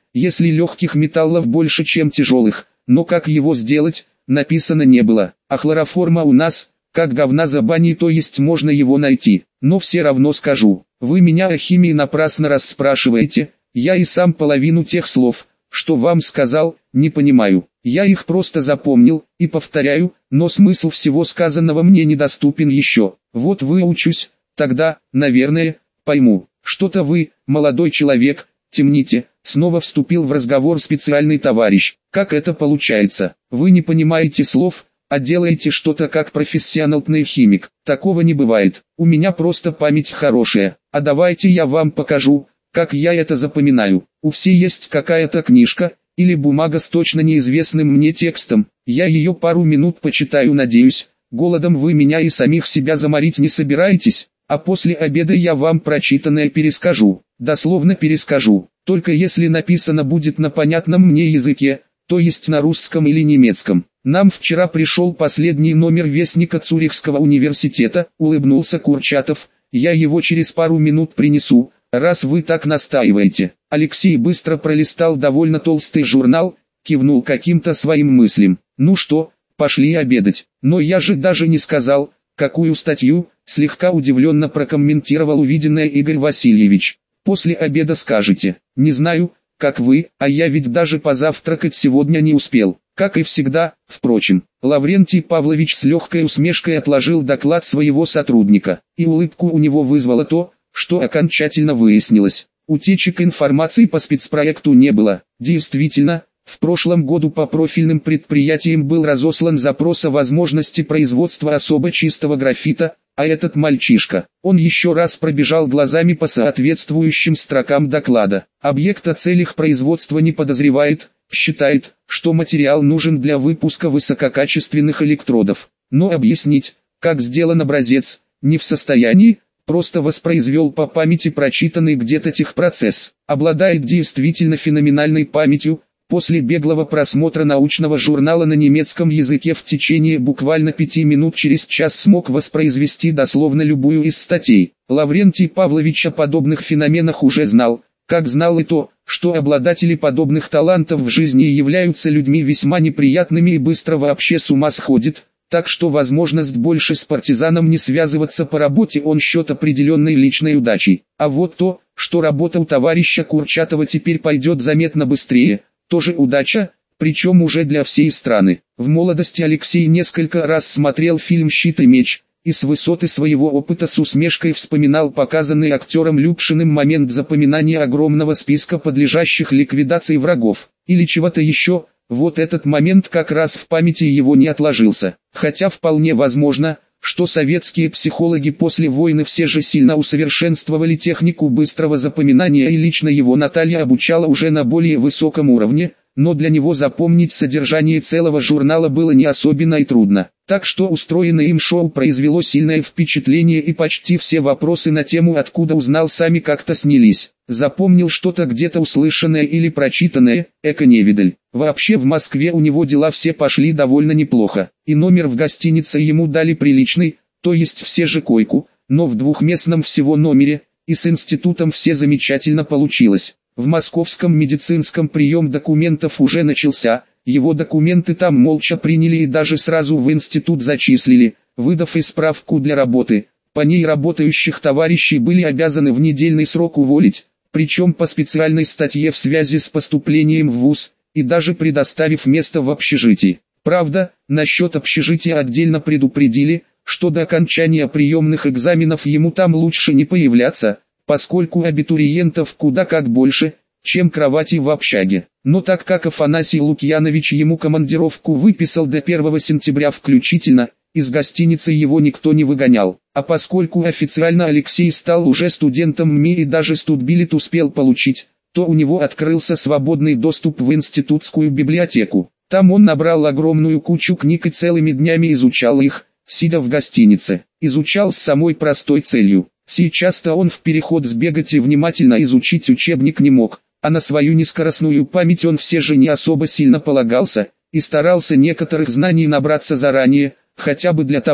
если легких металлов больше, чем тяжелых, но как его сделать, написано не было. А хлороформа у нас, как говна за баней, то есть можно его найти. Но все равно скажу, вы меня о химии напрасно расспрашиваете, я и сам половину тех слов, что вам сказал, не понимаю. Я их просто запомнил, и повторяю, но смысл всего сказанного мне недоступен еще. Вот выучусь, тогда, наверное, пойму. Что-то вы, молодой человек, темните, снова вступил в разговор специальный товарищ. Как это получается? Вы не понимаете слов, а делаете что-то как профессиональный химик. Такого не бывает. У меня просто память хорошая. А давайте я вам покажу, как я это запоминаю. У всех есть какая-то книжка, или бумага с точно неизвестным мне текстом. Я ее пару минут почитаю, надеюсь. Голодом вы меня и самих себя заморить не собираетесь? А после обеда я вам прочитанное перескажу. Дословно перескажу. Только если написано будет на понятном мне языке, то есть на русском или немецком. Нам вчера пришел последний номер Вестника Цюрихского университета, улыбнулся Курчатов. Я его через пару минут принесу, раз вы так настаиваете. Алексей быстро пролистал довольно толстый журнал, кивнул каким-то своим мыслям. Ну что, пошли обедать. Но я же даже не сказал, какую статью, слегка удивленно прокомментировал увиденное Игорь Васильевич. После обеда скажете. Не знаю, как вы, а я ведь даже позавтракать сегодня не успел. Как и всегда, впрочем, Лаврентий Павлович с легкой усмешкой отложил доклад своего сотрудника, и улыбку у него вызвало то, что окончательно выяснилось. Утечек информации по спецпроекту не было. Действительно, в прошлом году по профильным предприятиям был разослан запрос о возможности производства особо чистого графита, а этот мальчишка, он еще раз пробежал глазами по соответствующим строкам доклада. Объект о целях производства не подозревает, считает, что материал нужен для выпуска высококачественных электродов. Но объяснить, как сделан образец, не в состоянии, просто воспроизвел по памяти прочитанный где-то техпроцесс. Обладает действительно феноменальной памятью. После беглого просмотра научного журнала на немецком языке в течение буквально пяти минут через час смог воспроизвести дословно любую из статей. Лаврентий Павлович о подобных феноменах уже знал, как знал и то, что обладатели подобных талантов в жизни являются людьми весьма неприятными и быстро вообще с ума сходят, так что возможность больше с партизаном не связываться по работе он счет определенной личной удачей. А вот то, что работа у товарища Курчатова теперь пойдет заметно быстрее, тоже удача, причем уже для всей страны. В молодости Алексей несколько раз смотрел фильм «Щит и меч», и с высоты своего опыта с усмешкой вспоминал показанный актером Любшиным момент запоминания огромного списка подлежащих ликвидации врагов, или чего-то еще. Вот этот момент как раз в памяти его не отложился, хотя вполне возможно, что советские психологи после войны все же сильно усовершенствовали технику быстрого запоминания, и лично его Наталья обучала уже на более высоком уровне, но для него запомнить содержание целого журнала было не особенно и трудно. Так что устроенное им шоу произвело сильное впечатление, и почти все вопросы на тему «откуда узнал» сами как-то снялись. Запомнил что-то где-то услышанное или прочитанное, эко-невидаль. Вообще в Москве у него дела все пошли довольно неплохо, и номер в гостинице ему дали приличный, то есть все же койку, но в двухместном всего номере, и с институтом все замечательно получилось. В московском медицинском прием документов уже начался, его документы там молча приняли и даже сразу в институт зачислили, выдав и справку для работы. По ней работающих товарищей были обязаны в недельный срок уволить, причем по специальной статье в связи с поступлением в вуз, и даже предоставив место в общежитии. Правда, насчет общежития отдельно предупредили, что до окончания приемных экзаменов ему там лучше не появляться, поскольку абитуриентов куда как больше, чем кровати в общаге. Но так как Афанасий Лукьянович ему командировку выписал до первого сентября включительно, из гостиницы его никто не выгонял. А поскольку официально Алексей стал уже студентом ММИ и даже студбилет успел получить, то у него открылся свободный доступ в институтскую библиотеку. Там он набрал огромную кучу книг и целыми днями изучал их, сидя в гостинице. Изучал с самой простой целью. Сейчас-то он в переход сбегать и внимательно изучить учебник не мог, а на свою нескоростную память он все же не особо сильно полагался, и старался некоторых знаний набраться заранее, хотя бы для того,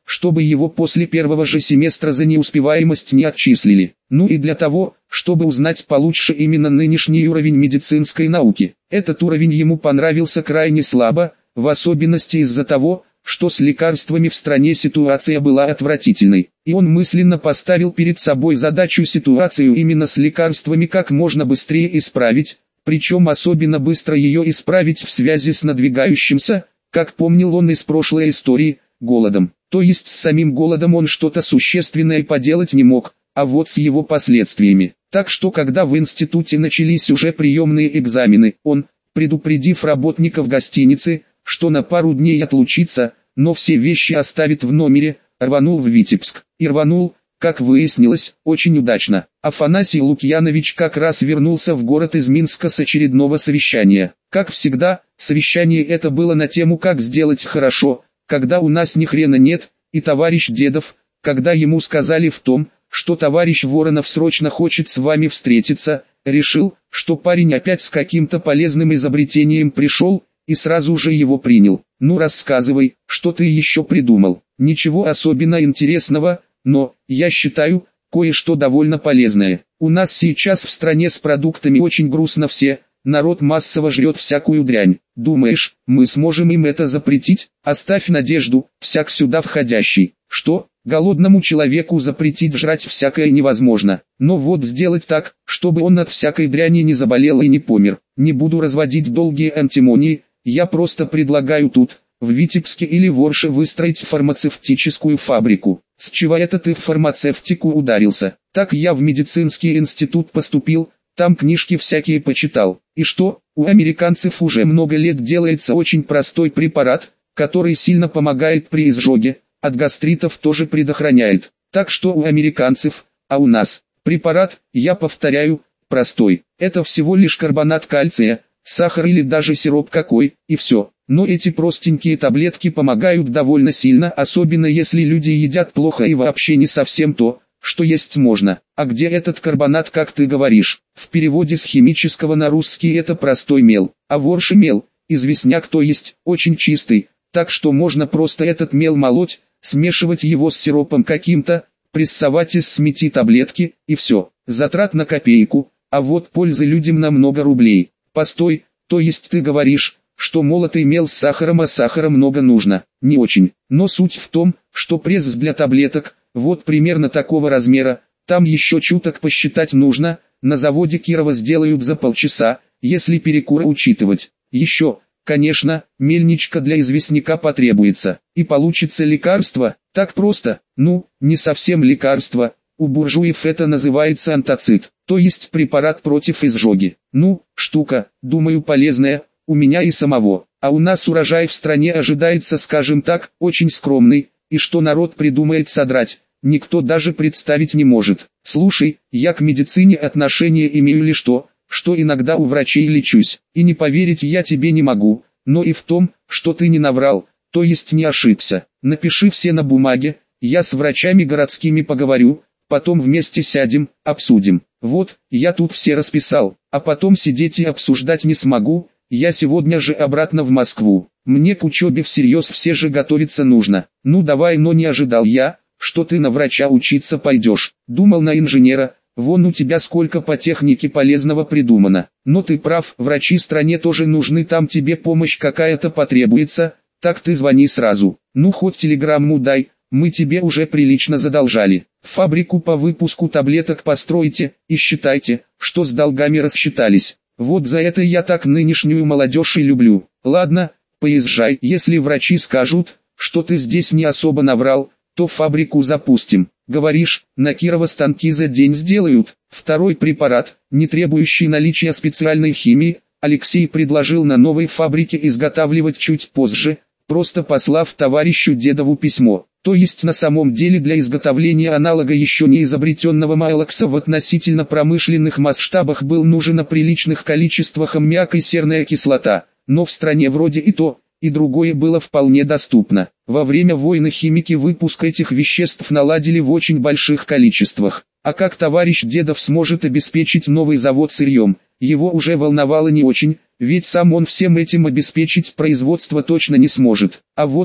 чтобы его после первого же семестра за неуспеваемость не отчислили. Ну и для того, чтобы узнать получше именно нынешний уровень медицинской науки. Этот уровень ему понравился крайне слабо, в особенности из-за того, что с лекарствами в стране ситуация была отвратительной. И он мысленно поставил перед собой задачу ситуацию именно с лекарствами как можно быстрее исправить, причем особенно быстро ее исправить в связи с надвигающимся, как помнил он из прошлой истории, голодом. То есть с самим голодом он что-то существенное поделать не мог, а вот с его последствиями. Так что когда в институте начались уже приемные экзамены, он, предупредив работников гостиницы, что на пару дней отлучится, но все вещи оставит в номере, рванул в Витебск. И рванул, как выяснилось, очень удачно. Афанасий Лукьянович как раз вернулся в город из Минска с очередного совещания. Как всегда, совещание это было на тему «Как сделать хорошо», когда у нас ни хрена нет, и товарищ Дедов, когда ему сказали в том, что товарищ Воронов срочно хочет с вами встретиться, решил, что парень опять с каким-то полезным изобретением пришел, и сразу же его принял. Ну рассказывай, что ты еще придумал. Ничего особенно интересного, но, я считаю, кое-что довольно полезное. У нас сейчас в стране с продуктами очень грустно все, народ массово жрет всякую дрянь. Думаешь, мы сможем им это запретить? Оставь надежду, всяк сюда входящий. Что? Голодному человеку запретить жрать всякое невозможно. Но вот сделать так, чтобы он от всякой дряни не заболел и не помер. Не буду разводить долгие антимонии, я просто предлагаю тут, в Витебске или в Орше выстроить фармацевтическую фабрику. С чего это ты в фармацевтику ударился? Так я в медицинский институт поступил, там книжки всякие почитал. И что, у американцев уже много лет делается очень простой препарат, который сильно помогает при изжоге, от гастритов тоже предохраняет. Так что у американцев, а у нас, препарат, я повторяю, простой. Это всего лишь карбонат кальция, сахар или даже сироп какой, и все. Но эти простенькие таблетки помогают довольно сильно, особенно если люди едят плохо и вообще не совсем то, что есть можно. А где этот карбонат, как ты говоришь? В переводе с химического на русский это простой мел, а в Орше мел, известняк то есть, очень чистый, так что можно просто этот мел молоть, смешивать его с сиропом каким-то, прессовать из смети таблетки, и все. Затрат на копейку, а вот пользы людям на много рублей. Постой, то есть ты говоришь, что молотый мел с сахаром, а сахара много нужно? Не очень. Но суть в том, что пресс для таблеток, вот примерно такого размера, там еще чуток посчитать нужно, на заводе Кирова сделают за полчаса, если перекур учитывать. Еще, конечно, мельничка для известняка потребуется. И получится лекарство, так просто, ну, не совсем лекарство. У буржуев это называется антацид, то есть препарат против изжоги. Ну, штука, думаю, полезная, у меня и самого. А у нас урожай в стране ожидается, скажем так, очень скромный, и что народ придумает содрать, никто даже представить не может. Слушай, я к медицине отношение имею лишь то, что иногда у врачей лечусь, и не поверить я тебе не могу, но и в том, что ты не наврал, то есть не ошибся. Напиши все на бумаге, я с врачами городскими поговорю, потом вместе сядем, обсудим. Вот, я тут все расписал, а потом сидеть и обсуждать не смогу, я сегодня же обратно в Москву. Мне к учебе всерьез все же готовиться нужно. Ну давай, но не ожидал я, что ты на врача учиться пойдешь. Думал на инженера, вон у тебя сколько по технике полезного придумано. Но ты прав, врачи стране тоже нужны, там тебе помощь какая-то потребуется, так ты звони сразу. Ну хоть телеграмму дай, мы тебе уже прилично задолжали. Фабрику по выпуску таблеток постройте, и считайте, что с долгами рассчитались. Вот за это я так нынешнюю молодежь и люблю. Ладно, поезжай, если врачи скажут, что ты здесь не особо наврал, то фабрику запустим. Говоришь, на Кирова станки за день сделают. Второй препарат, не требующий наличия специальной химии, Алексей предложил на новой фабрике изготавливать чуть позже, просто послав товарищу Дедову письмо. То есть на самом деле для изготовления аналога еще не изобретенного Майлокса в относительно промышленных масштабах был нужен на приличных количествах аммиак и серная кислота, но в стране вроде и то, и другое было вполне доступно. Во время войны химики выпуск этих веществ наладили в очень больших количествах. А как товарищ Дедов сможет обеспечить новый завод сырьем, его уже волновало не очень, ведь сам он всем этим обеспечить производство точно не сможет. А вот то,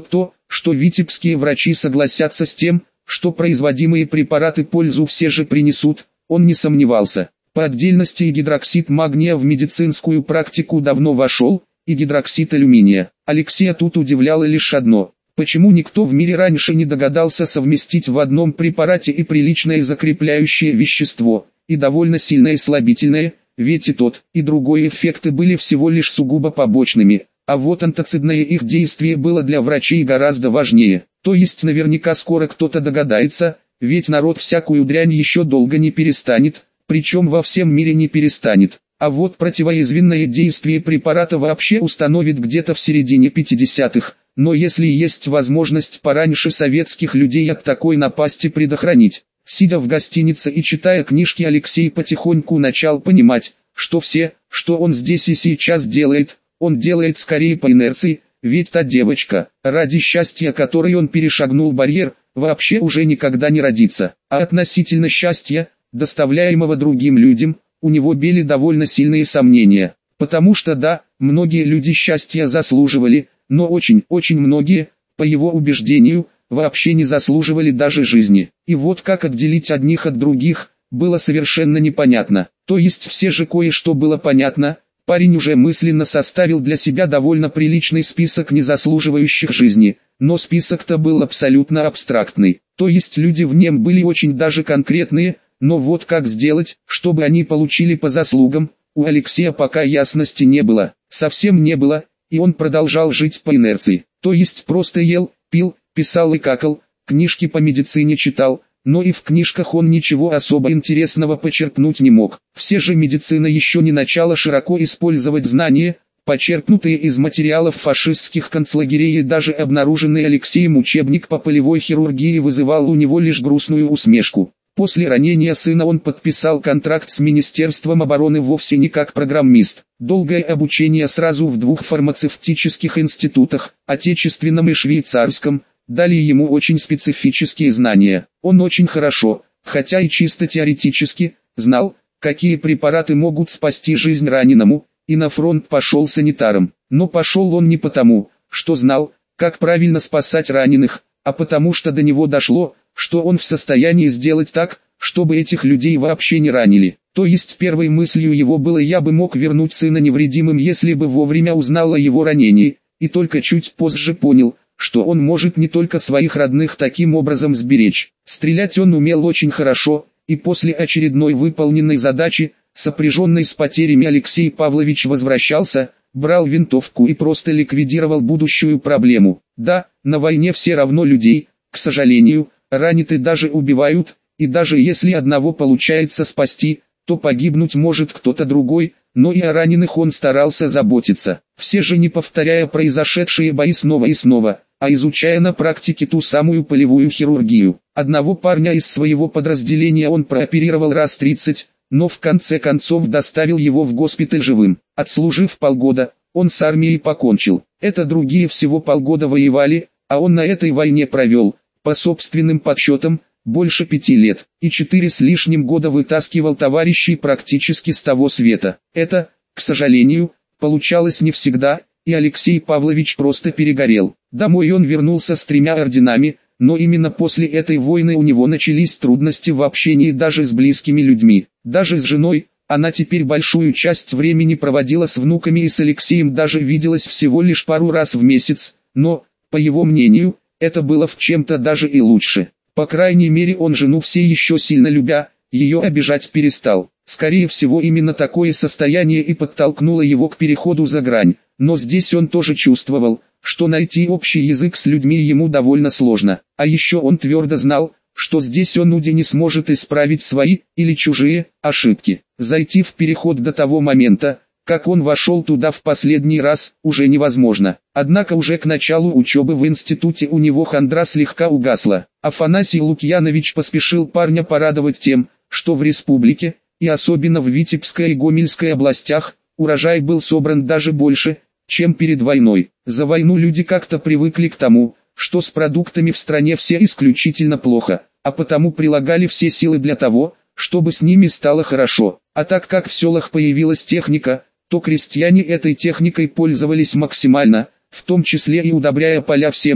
что витебские врачи согласятся с тем, что производимые препараты пользу все же принесут, он не сомневался. По отдельности и гидроксид магния в медицинскую практику давно вошел, и гидроксид алюминия. Алексея тут удивляло лишь одно: почему никто в мире раньше не догадался совместить в одном препарате и приличное закрепляющее вещество, и довольно сильное слабительное, ведь и тот, и другой эффекты были всего лишь сугубо побочными, а вот антоцидное их действие было для врачей гораздо важнее. То есть наверняка скоро кто-то догадается, ведь народ всякую дрянь еще долго не перестанет, причем во всем мире не перестанет. А вот противоязвинное действие препарата вообще установит где-то в середине пятидесятых, но если есть возможность пораньше советских людей от такой напасти предохранить. Сидя в гостинице и читая книжки, Алексей потихоньку начал понимать, что все, что он здесь и сейчас делает, он делает скорее по инерции, ведь та девочка, ради счастья которой он перешагнул барьер, вообще уже никогда не родится. А относительно счастья, доставляемого другим людям, у него были довольно сильные сомнения. Потому что да, многие люди счастья заслуживали, но очень-очень многие, по его убеждению, вообще не заслуживали даже жизни. И вот как отделить одних от других, было совершенно непонятно. То есть все же кое-что было понятно. Парень уже мысленно составил для себя довольно приличный список незаслуживающих жизни, но список-то был абсолютно абстрактный. То есть люди в нем были очень даже конкретные, но вот как сделать, чтобы они получили по заслугам, у Алексея пока ясности не было, совсем не было, и он продолжал жить по инерции. То есть просто ел, пил, писал и какал, книжки по медицине читал, но и в книжках он ничего особо интересного почерпнуть не мог. Все же медицина еще не начала широко использовать знания, почерпнутые из материалов фашистских концлагерей, и даже обнаруженный Алексеем учебник по полевой хирургии вызывал у него лишь грустную усмешку. После ранения сына он подписал контракт с Министерством обороны вовсе не как программист. Долгое обучение сразу в двух фармацевтических институтах, отечественном и швейцарском, дали ему очень специфические знания. Он очень хорошо, хотя и чисто теоретически, знал, какие препараты могут спасти жизнь раненому, и на фронт пошел санитаром. Но пошел он не потому, что знал, как правильно спасать раненых, а потому что до него дошло, что он в состоянии сделать так, чтобы этих людей вообще не ранили. То есть первой мыслью его было: я бы мог вернуть сына невредимым, если бы вовремя узнал о его ранении, и только чуть позже понял, что он может не только своих родных таким образом сберечь. Стрелять он умел очень хорошо, и после очередной выполненной задачи, сопряженной с потерями, Алексей Павлович возвращался, брал винтовку и просто ликвидировал будущую проблему. Да, на войне все равно людей, к сожалению, ранят и даже убивают, и даже если одного получается спасти, то погибнуть может кто-то другой, но и о раненых он старался заботиться. Все же не повторяя произошедшие бои снова и снова, а изучая на практике ту самую полевую хирургию. Одного парня из своего подразделения он прооперировал раз тридцать, но в конце концов доставил его в госпиталь живым. Отслужив полгода, он с армией покончил. Это другие всего полгода воевали, а он на этой войне провел, по собственным подсчетам, больше пяти лет, и четыре с лишним года вытаскивал товарищей практически с того света. Это, к сожалению, получалось не всегда, и Алексей Павлович просто перегорел. Домой он вернулся с тремя орденами, но именно после этой войны у него начались трудности в общении даже с близкими людьми. Даже с женой, она теперь большую часть времени проводила с внуками, и с Алексеем даже виделась всего лишь пару раз в месяц, но, по его мнению, это было в чем-то даже и лучше. По крайней мере, он жену все еще сильно любя, ее обижать перестал. Скорее всего, именно такое состояние и подтолкнуло его к переходу за грань. Но здесь он тоже чувствовал, что найти общий язык с людьми ему довольно сложно. А еще он твердо знал, что здесь он уже не сможет исправить свои, или чужие, ошибки. Зайти в переход до того момента, как он вошел туда в последний раз, уже невозможно. Однако уже к началу учебы в институте у него хандра слегка угасла. Афанасий Лукьянович поспешил парня порадовать тем, что в республике, и особенно в Витебской и Гомельской областях, урожай был собран даже больше, чем перед войной. За войну люди как-то привыкли к тому, что с продуктами в стране все исключительно плохо, а потому прилагали все силы для того, чтобы с ними стало хорошо. А так как в селах появилась техника, то крестьяне этой техникой пользовались максимально, в том числе и удобряя поля всем,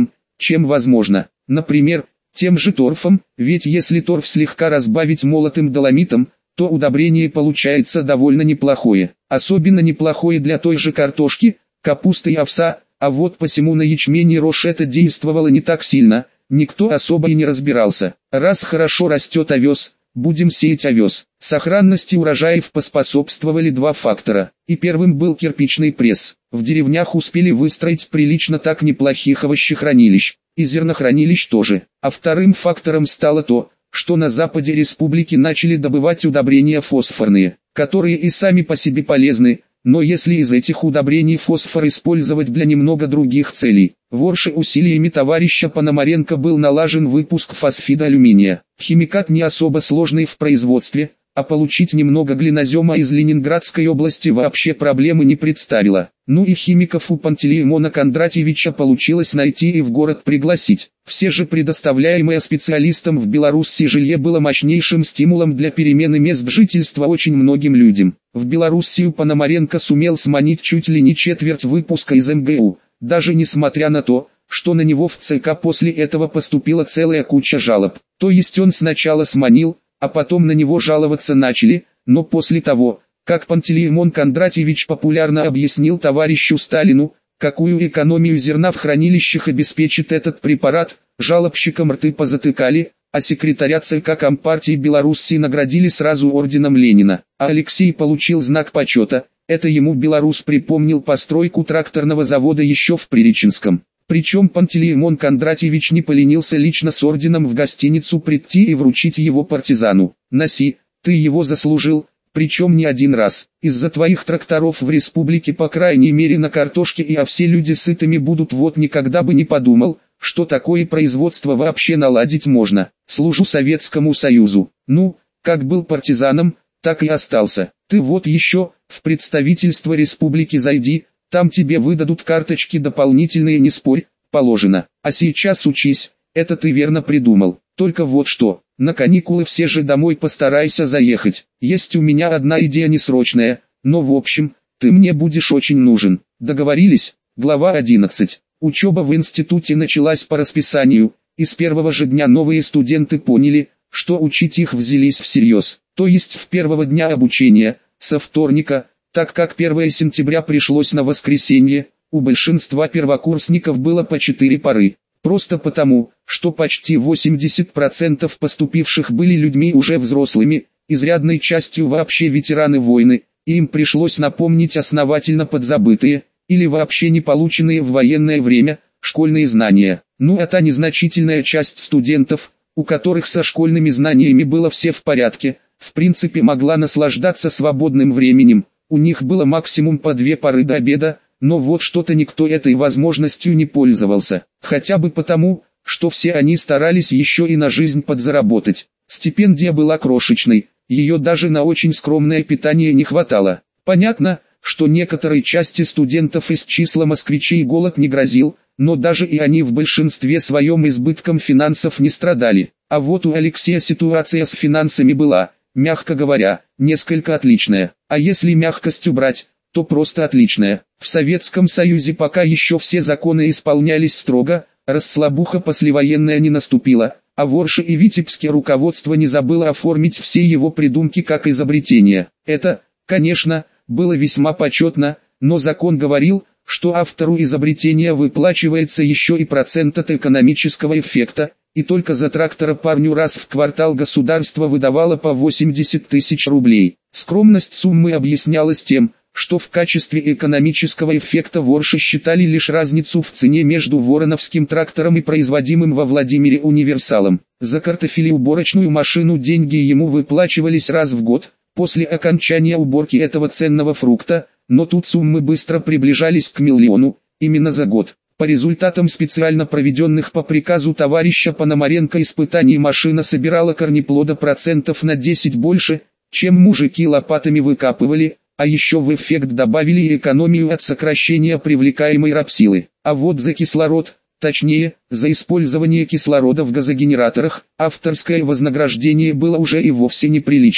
чем возможно. Например, тем же торфом, ведь если торф слегка разбавить молотым доломитом, то удобрение получается довольно неплохое. Особенно неплохое для той же картошки, капусты и овса, а вот посему на ячмень и рожь это действовало не так сильно, никто особо и не разбирался. Раз хорошо растет овес, будем сеять овес. Сохранности урожаев поспособствовали два фактора. И первым был кирпичный пресс. В деревнях успели выстроить прилично так неплохих овощехранилищ, и зернохранилищ тоже. А вторым фактором стало то, что на западе республики начали добывать удобрения фосфорные, которые и сами по себе полезны, но если из этих удобрений фосфор использовать для немного других целей. В Орше усилиями товарища Пономаренко был налажен выпуск фосфида алюминия. Химикат не особо сложный в производстве, а получить немного глинозема из Ленинградской области вообще проблемы не представило. Ну и химиков у Пантелеимона Кондратьевича получилось найти и в город пригласить. Все же предоставляемое специалистам в Беларуси жилье было мощнейшим стимулом для перемены мест жительства очень многим людям. В Белоруссию Пономаренко сумел сманить чуть ли не четверть выпуска из эм гэ у, даже несмотря на то, что на него в ЦК после этого поступила целая куча жалоб. То есть он сначала сманил, а потом на него жаловаться начали, но после того, как Пантелеимон Кондратьевич популярно объяснил товарищу Сталину, какую экономию зерна в хранилищах обеспечит этот препарат, жалобщикам рты позатыкали, а секретаря ЦК Компартии Белоруссии наградили сразу орденом Ленина. А Алексей получил знак почета, это ему белорус припомнил постройку тракторного завода еще в Приреченском. Причем Пантелеимон Кондратьевич не поленился лично с орденом в гостиницу прийти и вручить его партизану. «Носи, ты его заслужил, причем не один раз. Из-за твоих тракторов в республике по крайней мере на картошке и овсе люди сытыми будут, вот никогда бы не подумал, что такое производство вообще наладить можно. Служу Советскому Союзу. Ну, как был партизаном, так и остался. Ты вот еще, в представительство республики зайди, там тебе выдадут карточки дополнительные, не спорь, положено. А сейчас учись, это ты верно придумал. Только вот что, на каникулы все же домой постарайся заехать. Есть у меня одна идея несрочная, но в общем, ты мне будешь очень нужен. Договорились? Глава одиннадцать. Учеба в институте началась по расписанию, и с первого же дня новые студенты поняли, что учить их взялись всерьез. То есть в первого дня обучения, со вторника, так как первое сентября пришлось на воскресенье, у большинства первокурсников было по четыре пары. Просто потому, что почти восемьдесят процентов поступивших были людьми уже взрослыми, изрядной частью вообще ветераны войны, и им пришлось напомнить основательно подзабытые, или вообще не полученные в военное время, школьные знания. Ну а та незначительная часть студентов, у которых со школьными знаниями было все в порядке, в принципе могла наслаждаться свободным временем. У них было максимум по две пары до обеда, но вот что-то никто этой возможностью не пользовался. Хотя бы потому, что все они старались еще и на жизнь подзаработать. Стипендия была крошечной, ее даже на очень скромное питание не хватало. Понятно, что некоторой части студентов из числа москвичей голод не грозил, но даже и они в большинстве своем избытком финансов не страдали. А вот у Алексея ситуация с финансами была, мягко говоря, несколько отличная. А если мягкость убрать, то просто отличная. В Советском Союзе пока еще все законы исполнялись строго, расслабуха послевоенная не наступила, а в Орше и Витебске руководство не забыло оформить все его придумки как изобретения. Это, конечно, было весьма почетно, но закон говорил, что автору изобретения выплачивается еще и процент от экономического эффекта, и только за трактора парню раз в квартал государство выдавало по восемьдесят тысяч рублей. Скромность суммы объяснялась тем, что в качестве экономического эффекта в Орше считали лишь разницу в цене между вороновским трактором и производимым во Владимире универсалом. За картофелеуборочную машину деньги ему выплачивались раз в год, после окончания уборки этого ценного фрукта, но тут суммы быстро приближались к миллиону, именно за год. По результатам специально проведенных по приказу товарища Пономаренко испытаний машина собирала корнеплода процентов на десять больше, чем мужики лопатами выкапывали, а еще в эффект добавили и экономию от сокращения привлекаемой рабсилы. А вот за кислород, точнее, за использование кислорода в газогенераторах, авторское вознаграждение было уже и вовсе неприличным.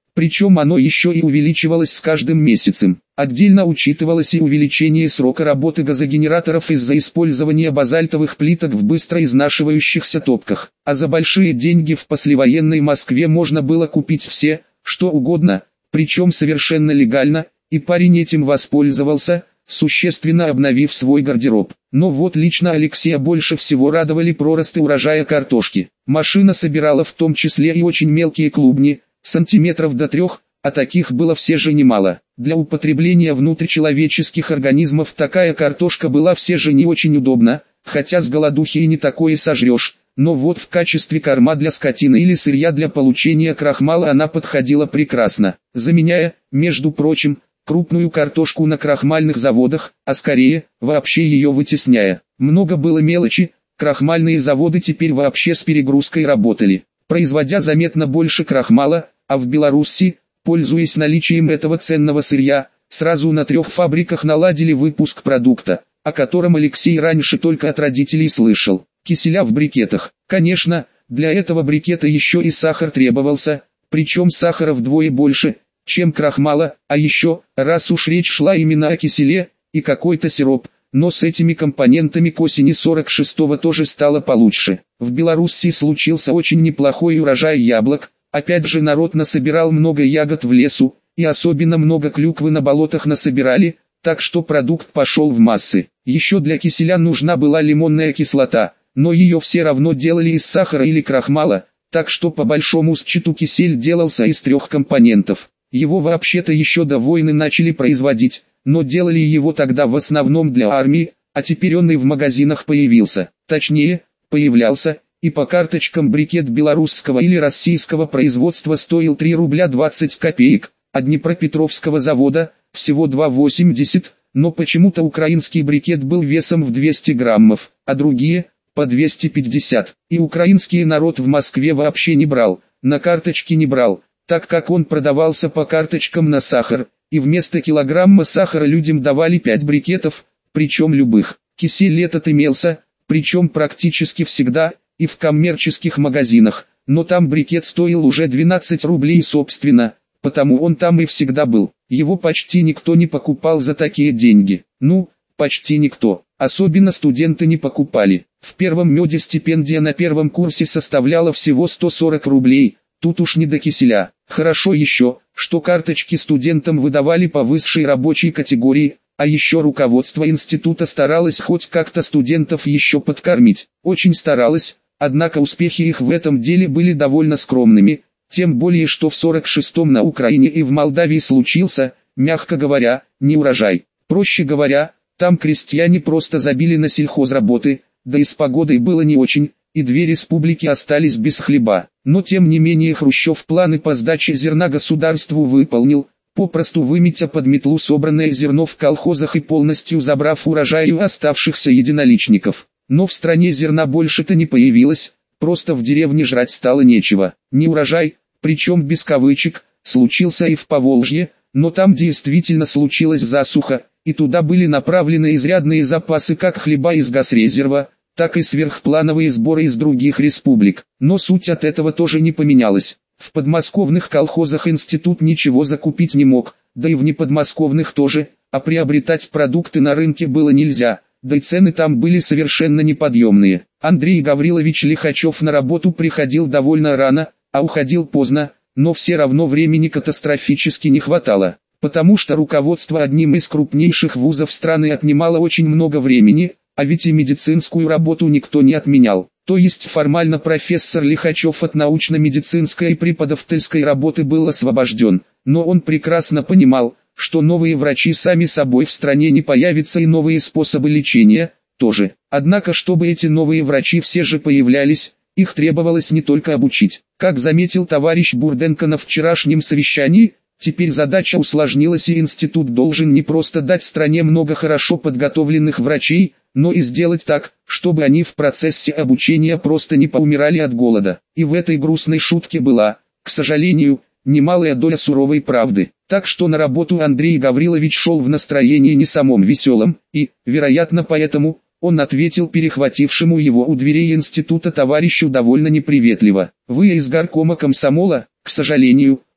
Причем оно еще и увеличивалось с каждым месяцем. Отдельно учитывалось и увеличение срока работы газогенераторов из-за использования базальтовых плиток в быстро изнашивающихся топках. А за большие деньги в послевоенной Москве можно было купить все, что угодно, причем совершенно легально, и парень этим воспользовался, существенно обновив свой гардероб. Но вот лично Алексея больше всего радовали проросты урожая картошки. Машина собирала в том числе и очень мелкие клубни, сантиметров до трех, а таких было все же немало. Для употребления внутричеловеческих организмов такая картошка была все же не очень удобна, хотя с голодухи и не такое сожрешь, но вот в качестве корма для скотины или сырья для получения крахмала она подходила прекрасно, заменяя, между прочим, крупную картошку на крахмальных заводах, а скорее, вообще ее вытесняя. Много было мелочи, крахмальные заводы теперь вообще с перегрузкой работали, производя заметно больше крахмала, а в Беларуси, пользуясь наличием этого ценного сырья, сразу на трех фабриках наладили выпуск продукта, о котором Алексей раньше только от родителей слышал. Киселя в брикетах. Конечно, для этого брикета еще и сахар требовался, причем сахара вдвое больше, чем крахмала, а еще, раз уж речь шла именно о киселе, и какой-то сироп, но с этими компонентами к осени сорок шестого тоже стало получше. В Беларуси случился очень неплохой урожай яблок, опять же народ насобирал много ягод в лесу, и особенно много клюквы на болотах насобирали, так что продукт пошел в массы. Еще для киселя нужна была лимонная кислота, но ее все равно делали из сахара или крахмала, так что по большому счету кисель делался из трех компонентов. Его вообще-то еще до войны начали производить, но делали его тогда в основном для армии, а теперь он и в магазинах появился. Точнее, появлялся, и по карточкам брикет белорусского или российского производства стоил три рубля двадцать копеек, а Днепропетровского завода всего два восемьдесят, но почему-то украинский брикет был весом в двести граммов, а другие – по двести пятьдесят. И украинский народ в Москве вообще не брал, на карточки не брал, так как он продавался по карточкам на сахар, и вместо килограмма сахара людям давали пять брикетов, причем любых. Кисель этот имелся, причем практически всегда, и в коммерческих магазинах, но там брикет стоил уже двенадцать рублей собственно, потому он там и всегда был. Его почти никто не покупал за такие деньги. Ну, почти никто. Особенно студенты не покупали. В первом меде стипендия на первом курсе составляла всего сто сорок рублей, тут уж не до киселя. Хорошо еще, что карточки студентам выдавали по высшей рабочей категории, а еще руководство института старалось хоть как-то студентов еще подкормить. Очень старалось, однако успехи их в этом деле были довольно скромными, тем более что в сорок шестом на Украине и в Молдавии случился, мягко говоря, неурожай. Проще говоря, там крестьяне просто забили на сельхозработы, да и с погодой было не очень, и две республики остались без хлеба. Но тем не менее Хрущев планы по сдаче зерна государству выполнил, попросту выметя под метлу собранное зерно в колхозах и полностью забрав урожай у оставшихся единоличников. Но в стране зерна больше-то не появилось, просто в деревне жрать стало нечего. Неурожай, причем без кавычек, случился и в Поволжье, но там действительно случилась засуха, и туда были направлены изрядные запасы как хлеба из газрезерва, так и сверхплановые сборы из других республик. Но суть от этого тоже не поменялась. В подмосковных колхозах институт ничего закупить не мог, да и в неподмосковных тоже, а приобретать продукты на рынке было нельзя, да и цены там были совершенно неподъемные. Андрей Гаврилович Лихачев на работу приходил довольно рано, а уходил поздно, но все равно времени катастрофически не хватало, потому что руководство одним из крупнейших вузов страны отнимало очень много времени, а ведь и медицинскую работу никто не отменял. То есть формально профессор Лихачев от научно-медицинской и преподавательской работы был освобожден, но он прекрасно понимал, что новые врачи сами собой в стране не появятся и новые способы лечения тоже. Однако чтобы эти новые врачи все же появлялись, их требовалось не только обучить. Как заметил товарищ Бурденко на вчерашнем совещании, теперь задача усложнилась и институт должен не просто дать стране много хорошо подготовленных врачей, но и сделать так, чтобы они в процессе обучения просто не поумирали от голода. И в этой грустной шутке была, к сожалению, немалая доля суровой правды. Так что на работу Андрей Гаврилович шел в настроении не самом веселом, и, вероятно поэтому, он ответил перехватившему его у дверей института товарищу довольно неприветливо. «Вы из горкома комсомола?» «К сожалению,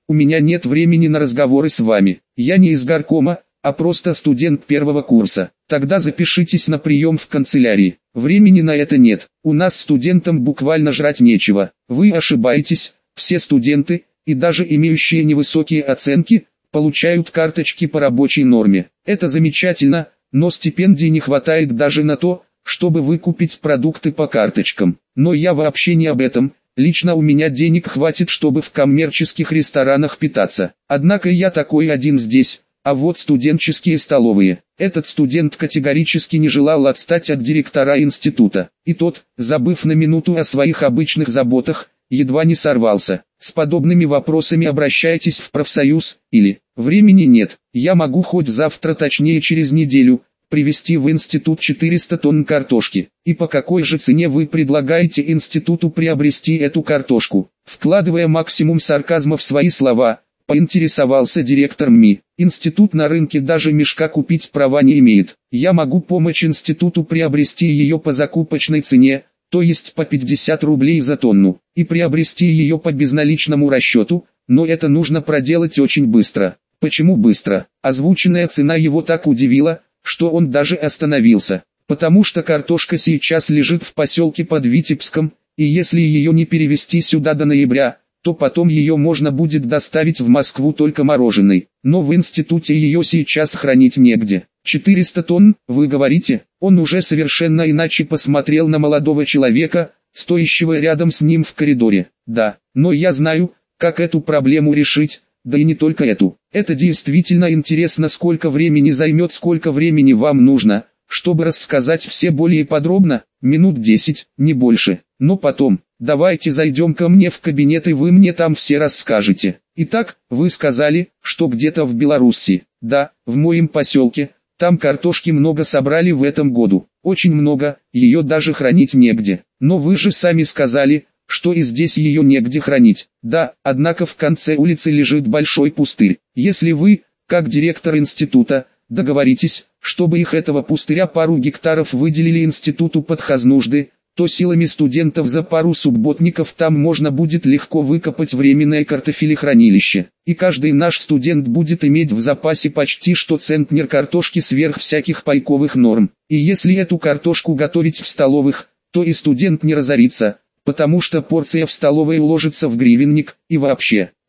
у меня нет времени на разговоры с вами. Я не из горкома, а просто студент первого курса. Тогда запишитесь на прием в канцелярии. Времени на это нет. У нас студентам буквально жрать нечего. Вы ошибаетесь, все студенты, и даже имеющие невысокие оценки, получают карточки по рабочей норме. Это замечательно, но стипендий не хватает даже на то, чтобы выкупить продукты по карточкам. Но я вообще не об этом. Лично у меня денег хватит, чтобы в коммерческих ресторанах питаться. Однако я такой один здесь. А вот студенческие столовые. Этот студент категорически не желал отстать от директора института. И тот, забыв на минуту о своих обычных заботах, едва не сорвался. С подобными вопросами обращайтесь в профсоюз, или «времени нет, я могу хоть завтра, точнее через неделю, привезти в институт четыреста тонн картошки». И по какой же цене вы предлагаете институту приобрести эту картошку? Вкладывая максимум сарказма в свои слова, поинтересовался директор МИ. Институт на рынке даже мешка купить права не имеет. Я могу помочь институту приобрести ее по закупочной цене, то есть по пятьдесят рублей за тонну, и приобрести ее по безналичному расчету, но это нужно проделать очень быстро. Почему быстро? Озвученная цена его так удивила, что он даже остановился. Потому что картошка сейчас лежит в поселке под Витебском, и если ее не перевезти сюда до ноября, то потом ее можно будет доставить в Москву только мороженой. Но в институте ее сейчас хранить негде. четыреста тонн, вы говорите? Он уже совершенно иначе посмотрел на молодого человека, стоящего рядом с ним в коридоре. Да, но я знаю, как эту проблему решить, да и не только эту. Это действительно интересно, сколько времени займет, сколько времени вам нужно, чтобы рассказать все более подробно, минут десять, не больше. Но потом, давайте зайдем ко мне в кабинет и вы мне там все расскажете. Итак, вы сказали, что где-то в Беларуси. Да, в моем поселке. Там картошки много собрали в этом году. Очень много, ее даже хранить негде. Но вы же сами сказали, что и здесь ее негде хранить. Да, однако в конце улицы лежит большой пустырь. Если вы, как директор института, договоритесь, чтобы их этого пустыря пару гектаров выделили институту под хознужды, то силами студентов за пару субботников там можно будет легко выкопать временное картофелехранилище. И каждый наш студент будет иметь в запасе почти что центнер картошки сверх всяких пайковых норм. И если эту картошку готовить в столовых, то и студент не разорится, потому что порция в столовой уложится в гривенник, и вообще.